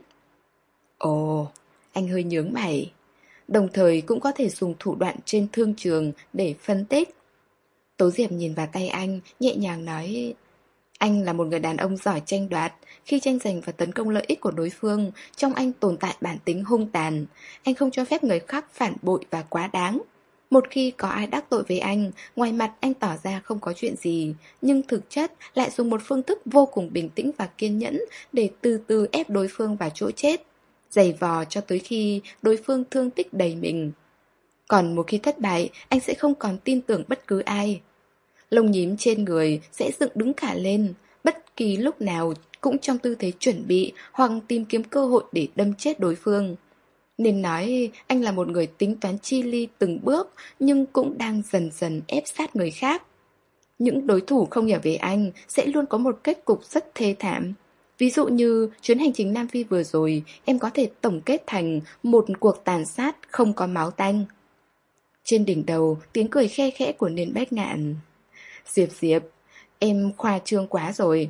Ồ, anh hơi nhướng mày. Đồng thời cũng có thể dùng thủ đoạn trên thương trường để phân tích. Tố Diệp nhìn vào tay anh, nhẹ nhàng nói, anh là một người đàn ông giỏi tranh đoạt. Khi tranh giành và tấn công lợi ích của đối phương, trong anh tồn tại bản tính hung tàn. Anh không cho phép người khác phản bội và quá đáng. Một khi có ai đắc tội với anh, ngoài mặt anh tỏ ra không có chuyện gì, nhưng thực chất lại dùng một phương thức vô cùng bình tĩnh và kiên nhẫn để từ từ ép đối phương vào chỗ chết, giày vò cho tới khi đối phương thương tích đầy mình. Còn một khi thất bại, anh sẽ không còn tin tưởng bất cứ ai. Lông nhím trên người sẽ dựng đứng cả lên, bất kỳ lúc nào cũng trong tư thế chuẩn bị hoặc tìm kiếm cơ hội để đâm chết đối phương. Nên nói anh là một người tính toán chi ly từng bước, nhưng cũng đang dần dần ép sát người khác. Những đối thủ không hiểu về anh sẽ luôn có một kết cục rất thê thảm. Ví dụ như chuyến hành trình Nam Phi vừa rồi, em có thể tổng kết thành một cuộc tàn sát không có máu tanh. Trên đỉnh đầu, tiếng cười khe khẽ của Niên Bách Ngạn. Diệp Diệp, em khoa trương quá rồi.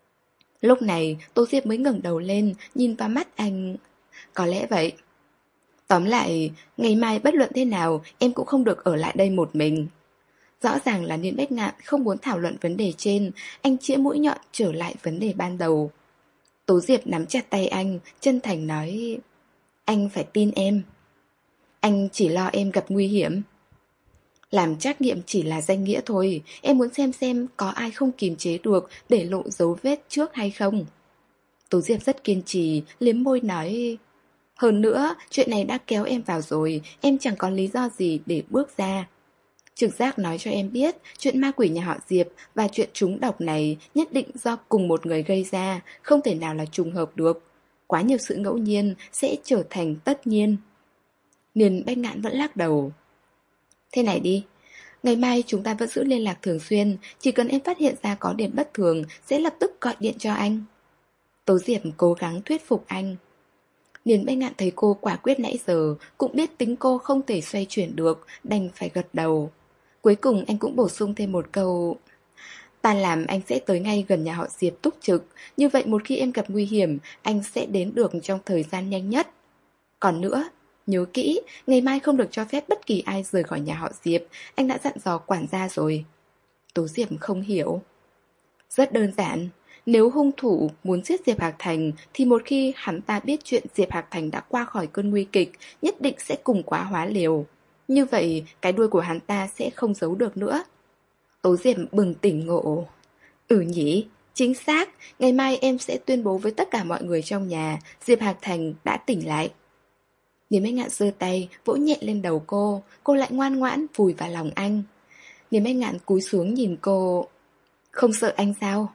Lúc này, Tô Diệp mới ngẩng đầu lên, nhìn vào mắt anh. Có lẽ vậy. Tóm lại, ngày mai bất luận thế nào, em cũng không được ở lại đây một mình. Rõ ràng là Niên Bách Ngạn không muốn thảo luận vấn đề trên, anh chĩa mũi nhọn trở lại vấn đề ban đầu. Tố Diệp nắm chặt tay anh, chân thành nói, anh phải tin em. Anh chỉ lo em gặp nguy hiểm. Làm trắc nghiệm chỉ là danh nghĩa thôi, em muốn xem xem có ai không kiềm chế được để lộ dấu vết trước hay không. Tố Diệp rất kiên trì, liếm môi nói, hơn nữa, chuyện này đã kéo em vào rồi, em chẳng có lý do gì để bước ra. Trực giác nói cho em biết, chuyện ma quỷ nhà họ Diệp và chuyện trúng độc này nhất định do cùng một người gây ra, không thể nào là trùng hợp được. Quá nhiều sự ngẫu nhiên sẽ trở thành tất nhiên. Niên Bách Ngạn vẫn lắc đầu. Thế này đi, ngày mai chúng ta vẫn giữ liên lạc thường xuyên, chỉ cần em phát hiện ra có điểm bất thường sẽ lập tức gọi điện cho anh. Tố Diệp cố gắng thuyết phục anh. Niên Bách Ngạn thấy cô quả quyết nãy giờ, cũng biết tính cô không thể xoay chuyển được, đành phải gật đầu. Cuối cùng anh cũng bổ sung thêm một câu. Tan làm anh sẽ tới ngay gần nhà họ Diệp túc trực, như vậy một khi em gặp nguy hiểm, anh sẽ đến được trong thời gian nhanh nhất. Còn nữa, nhớ kỹ, ngày mai không được cho phép bất kỳ ai rời khỏi nhà họ Diệp, anh đã dặn dò quản gia rồi. Tố Diệp không hiểu. Rất đơn giản, nếu hung thủ muốn giết Diệp Hạc Thành thì một khi hắn ta biết chuyện Diệp Hạc Thành đã qua khỏi cơn nguy kịch, nhất định sẽ cùng quá hóa liều. Như vậy, cái đuôi của hắn ta sẽ không giấu được nữa. Tố Diệp bừng tỉnh ngộ. Ừ nhỉ, chính xác, ngày mai em sẽ tuyên bố với tất cả mọi người trong nhà Diệp Hạc Thành đã tỉnh lại. Niên Bách Ngạn giơ tay, vỗ nhẹ lên đầu cô, cô lại ngoan ngoãn vùi vào lòng anh. Niên Bách Ngạn cúi xuống nhìn cô. Không sợ anh sao?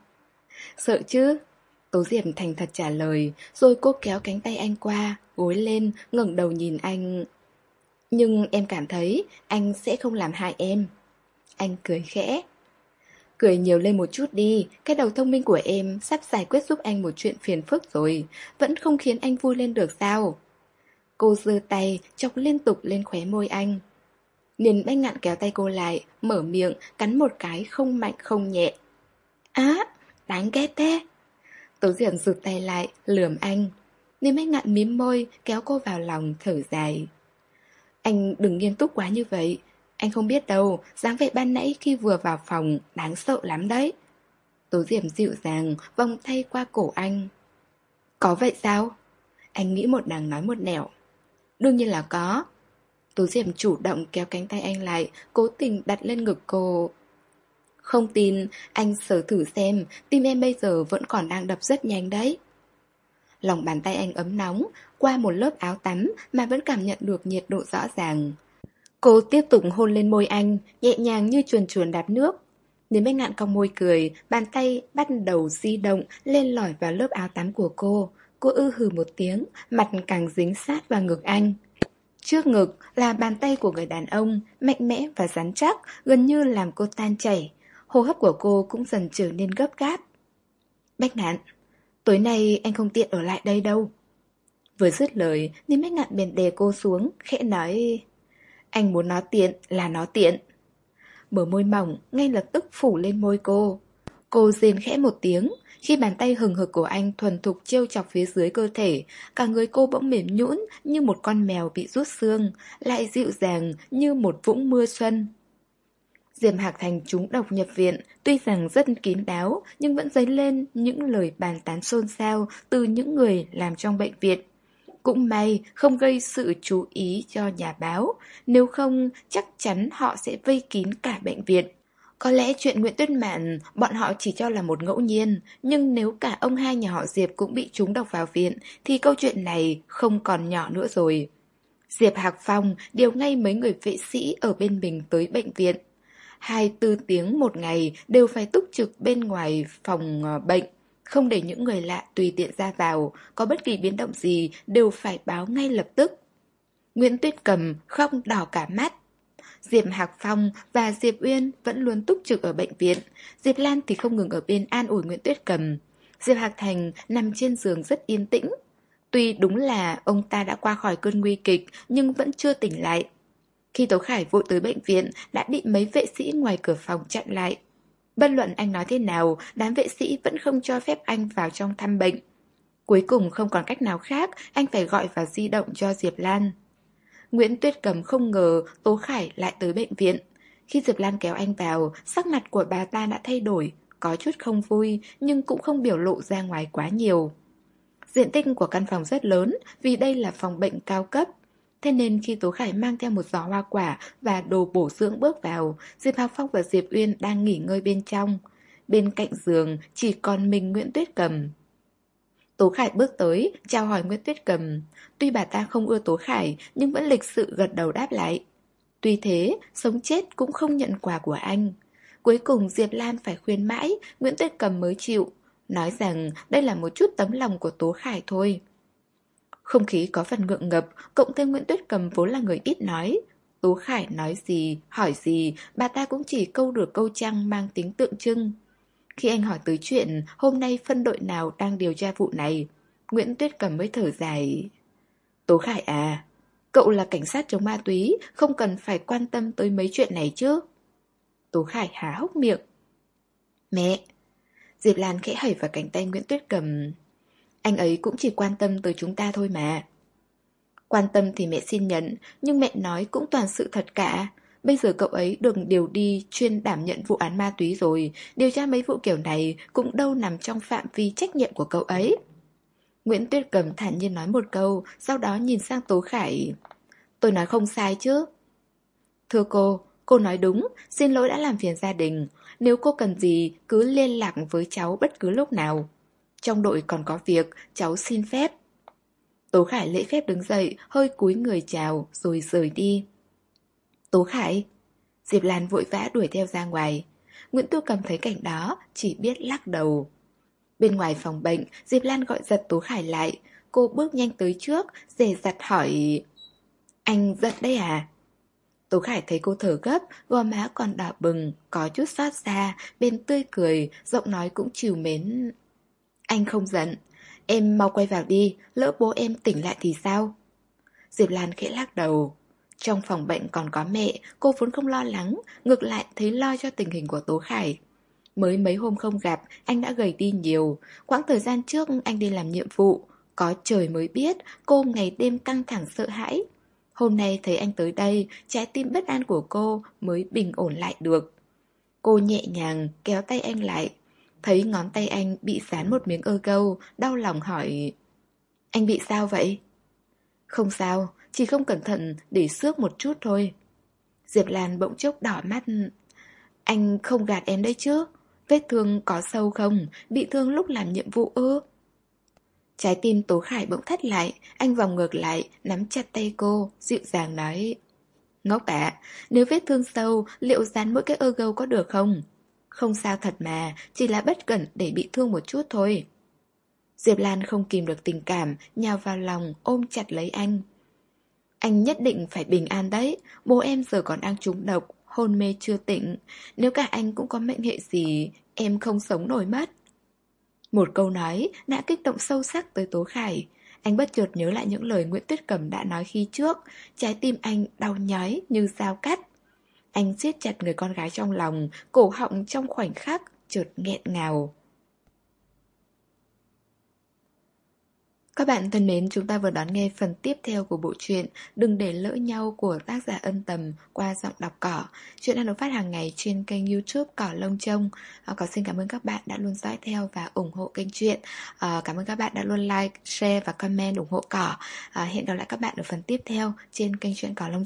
Sợ chứ. Tố Diệp thành thật trả lời, rồi cô kéo cánh tay anh qua, gối lên, ngẩng đầu nhìn anh. Nhưng em cảm thấy anh sẽ không làm hại em. Anh cười khẽ. Cười nhiều lên một chút đi, cái đầu thông minh của em sắp giải quyết giúp anh một chuyện phiền phức rồi, vẫn không khiến anh vui lên được sao? Cô giơ tay, chọc liên tục lên khóe môi anh. Niên Bách Ngạn kéo tay cô lại, mở miệng, cắn một cái không mạnh không nhẹ. Á, đáng ghét thế. Tố Diệp rụt tay lại, lườm anh. Niên Bách Ngạn mím môi, kéo cô vào lòng, thở dài. Anh đừng nghiêm túc quá như vậy. Anh không biết đâu, dáng vẻ ban nãy khi vừa vào phòng, đáng sợ lắm đấy. Tố Diệp dịu dàng, vòng tay qua cổ anh. Có vậy sao? Anh nghĩ một đằng nói một nẻo. Đương nhiên là có. Tố Diệp chủ động kéo cánh tay anh lại, cố tình đặt lên ngực cô. Không tin, anh sờ thử xem, tim em bây giờ vẫn còn đang đập rất nhanh đấy. Lòng bàn tay anh ấm nóng, qua một lớp áo tắm mà vẫn cảm nhận được nhiệt độ rõ ràng. Cô tiếp tục hôn lên môi anh, nhẹ nhàng như chuồn chuồn đạp nước. Niên Bách Ngạn cong môi cười, bàn tay bắt đầu di động lên lỏi vào lớp áo tắm của cô. Cô ư hừ một tiếng, mặt càng dính sát vào ngực anh. Trước ngực là bàn tay của người đàn ông, mạnh mẽ và rắn chắc, gần như làm cô tan chảy. Hô hấp của cô cũng dần trở nên gấp gáp. Bách Ngạn, tối nay anh không tiện ở lại đây đâu. Vừa dứt lời, Niên Bách Ngạn bèn đè cô xuống, khẽ nói. Anh muốn nó tiện là nó tiện. Bờ môi mỏng ngay lập tức phủ lên môi cô. Cô rên khẽ một tiếng. Khi bàn tay hừng hực của anh thuần thục trêu chọc phía dưới cơ thể, cả người cô bỗng mềm nhũn như một con mèo bị rút xương, lại dịu dàng như một vũng mưa xuân. Diệp Hạc Thành trúng độc nhập viện, tuy rằng rất kín đáo, nhưng vẫn dấy lên những lời bàn tán xôn xao từ những người làm trong bệnh viện. Cũng may không gây sự chú ý cho nhà báo, nếu không chắc chắn họ sẽ vây kín cả bệnh viện. Có lẽ chuyện Nguyễn Tuyết Mạn bọn họ chỉ cho là một ngẫu nhiên, nhưng nếu cả ông hai nhà họ Diệp cũng bị trúng độc vào viện thì câu chuyện này không còn nhỏ nữa rồi. Diệp Hạc Phong điều ngay mấy người vệ sĩ ở bên mình tới bệnh viện. hai mươi tư tiếng một ngày đều phải túc trực bên ngoài phòng ờ, bệnh, không để những người lạ tùy tiện ra vào, có bất kỳ biến động gì đều phải báo ngay lập tức. Nguyễn Tuyết Cầm khóc đỏ cả mắt. Diệp Hạc Phong và Diệp Uyên vẫn luôn túc trực ở bệnh viện. Diệp Lan thì không ngừng ở bên an ủi Nguyễn Tuyết Cầm. Diệp Hạc Thành nằm trên giường rất yên tĩnh. Tuy đúng là ông ta đã qua khỏi cơn nguy kịch nhưng vẫn chưa tỉnh lại. Khi Tố Khải vội tới bệnh viện đã bị mấy vệ sĩ ngoài cửa phòng chặn lại. Bất luận anh nói thế nào, đám vệ sĩ vẫn không cho phép anh vào trong thăm bệnh. Cuối cùng không còn cách nào khác, anh phải gọi vào di động cho Diệp Lan. Nguyễn Tuyết Cầm không ngờ Tố Khải lại tới bệnh viện. Khi Diệp Lan kéo anh vào, sắc mặt của bà ta đã thay đổi, có chút không vui nhưng cũng không biểu lộ ra ngoài quá nhiều. Diện tích của căn phòng rất lớn vì đây là phòng bệnh cao cấp. Thế nên khi Tố Khải mang theo một giỏ hoa quả và đồ bổ dưỡng bước vào, Diệp Hạc Phong và Diệp Uyên đang nghỉ ngơi bên trong. Bên cạnh giường chỉ còn mình Nguyễn Tuyết Cầm. Tố Khải bước tới, chào hỏi Nguyễn Tuyết Cầm. Tuy bà ta không ưa Tố Khải nhưng vẫn lịch sự gật đầu đáp lại. Tuy thế, sống chết cũng không nhận quà của anh. Cuối cùng Diệp Lan phải khuyên mãi, Nguyễn Tuyết Cầm mới chịu, nói rằng đây là một chút tấm lòng của Tố Khải thôi. Không khí có phần ngượng ngập, cộng thêm Nguyễn Tuyết Cầm vốn là người ít nói. Tố Khải nói gì, hỏi gì, bà ta cũng chỉ câu được câu trăng mang tính tượng trưng. Khi anh hỏi tới chuyện hôm nay phân đội nào đang điều tra vụ này, Nguyễn Tuyết Cầm mới thở dài. Tố Khải à, cậu là cảnh sát chống ma túy, không cần phải quan tâm tới mấy chuyện này chứ. Tố Khải há hốc miệng. Mẹ! Diệp Lan khẽ hẩy vào cánh tay Nguyễn Tuyết Cầm. Anh ấy cũng chỉ quan tâm tới chúng ta thôi mà. Quan tâm thì mẹ xin nhận, nhưng mẹ nói cũng toàn sự thật cả. Bây giờ cậu ấy được điều đi chuyên đảm nhận vụ án ma túy rồi, điều tra mấy vụ kiểu này cũng đâu nằm trong phạm vi trách nhiệm của cậu ấy. Nguyễn Tuyết Cầm thản nhiên nói một câu, sau đó nhìn sang Tố Khải. Tôi nói không sai chứ? Thưa cô, cô nói đúng, xin lỗi đã làm phiền gia đình. Nếu cô cần gì, cứ liên lạc với cháu bất cứ lúc nào. Trong đội còn có việc, cháu xin phép. Tố Khải lễ phép đứng dậy, hơi cúi người chào, rồi rời đi. Tố Khải! Diệp Lan vội vã đuổi theo ra ngoài. Nguyễn Tu Cầm thấy cảnh đó, chỉ biết lắc đầu. Bên ngoài phòng bệnh, Diệp Lan gọi giật Tố Khải lại. Cô bước nhanh tới trước, dè dặt hỏi. Anh giận đấy à? Tố Khải thấy cô thở gấp, gò má còn đỏ bừng, có chút xót xa, bên tươi cười, giọng nói cũng trìu mến. Anh không giận. Em mau quay vào đi, lỡ bố em tỉnh lại thì sao? Diệp Lan khẽ lắc đầu. Trong phòng bệnh còn có mẹ, cô vốn không lo lắng, ngược lại thấy lo cho tình hình của Tố Khải. Mới mấy hôm không gặp, anh đã gầy đi nhiều. Quãng thời gian trước anh đi làm nhiệm vụ, có trời mới biết cô ngày đêm căng thẳng sợ hãi. Hôm nay thấy anh tới đây, trái tim bất an của cô mới bình ổn lại được. Cô nhẹ nhàng kéo tay anh lại. Thấy ngón tay anh bị dán một miếng ơ gâu, đau lòng hỏi. Anh bị sao vậy? Không sao, chỉ không cẩn thận để xước một chút thôi. Diệp Lan bỗng chốc đỏ mắt. Anh không gạt em đấy chứ? Vết thương có sâu không? Bị thương lúc làm nhiệm vụ ư? Trái tim Tố Khải bỗng thắt lại. Anh vòng ngược lại, nắm chặt tay cô, dịu dàng nói. Ngốc ạ, nếu vết thương sâu, liệu dán mỗi cái ơ gâu có được không? Không sao thật mà, chỉ là bất cẩn để bị thương một chút thôi. Diệp Lan không kìm được tình cảm, nhào vào lòng, ôm chặt lấy anh. Anh nhất định phải bình an đấy, bố em giờ còn đang trúng độc, hôn mê chưa tỉnh. Nếu cả anh cũng có mệnh hệ gì, em không sống nổi mất. Một câu nói đã kích động sâu sắc tới Tố Khải. Anh bất chợt nhớ lại những lời Nguyễn Tuyết Cầm đã nói khi trước. Trái tim anh đau nhói như dao cắt. Anh siết chặt người con gái trong lòng, cổ họng trong khoảnh khắc chợt nghẹn ngào. Các bạn thân mến, chúng ta vừa đón nghe phần tiếp theo của bộ truyện Đừng để lỡ nhau của tác giả Ân Tầm qua giọng đọc Cỏ. Chuyện đang được phát hàng ngày trên kênh YouTube Cỏ Lông Trông. À, Cỏ xin cảm ơn các bạn đã luôn dõi theo và ủng hộ kênh truyện. À, cảm ơn các bạn đã luôn like, share và comment ủng hộ Cỏ. À, hẹn gặp lại các bạn ở phần tiếp theo trên kênh truyện Cỏ Lông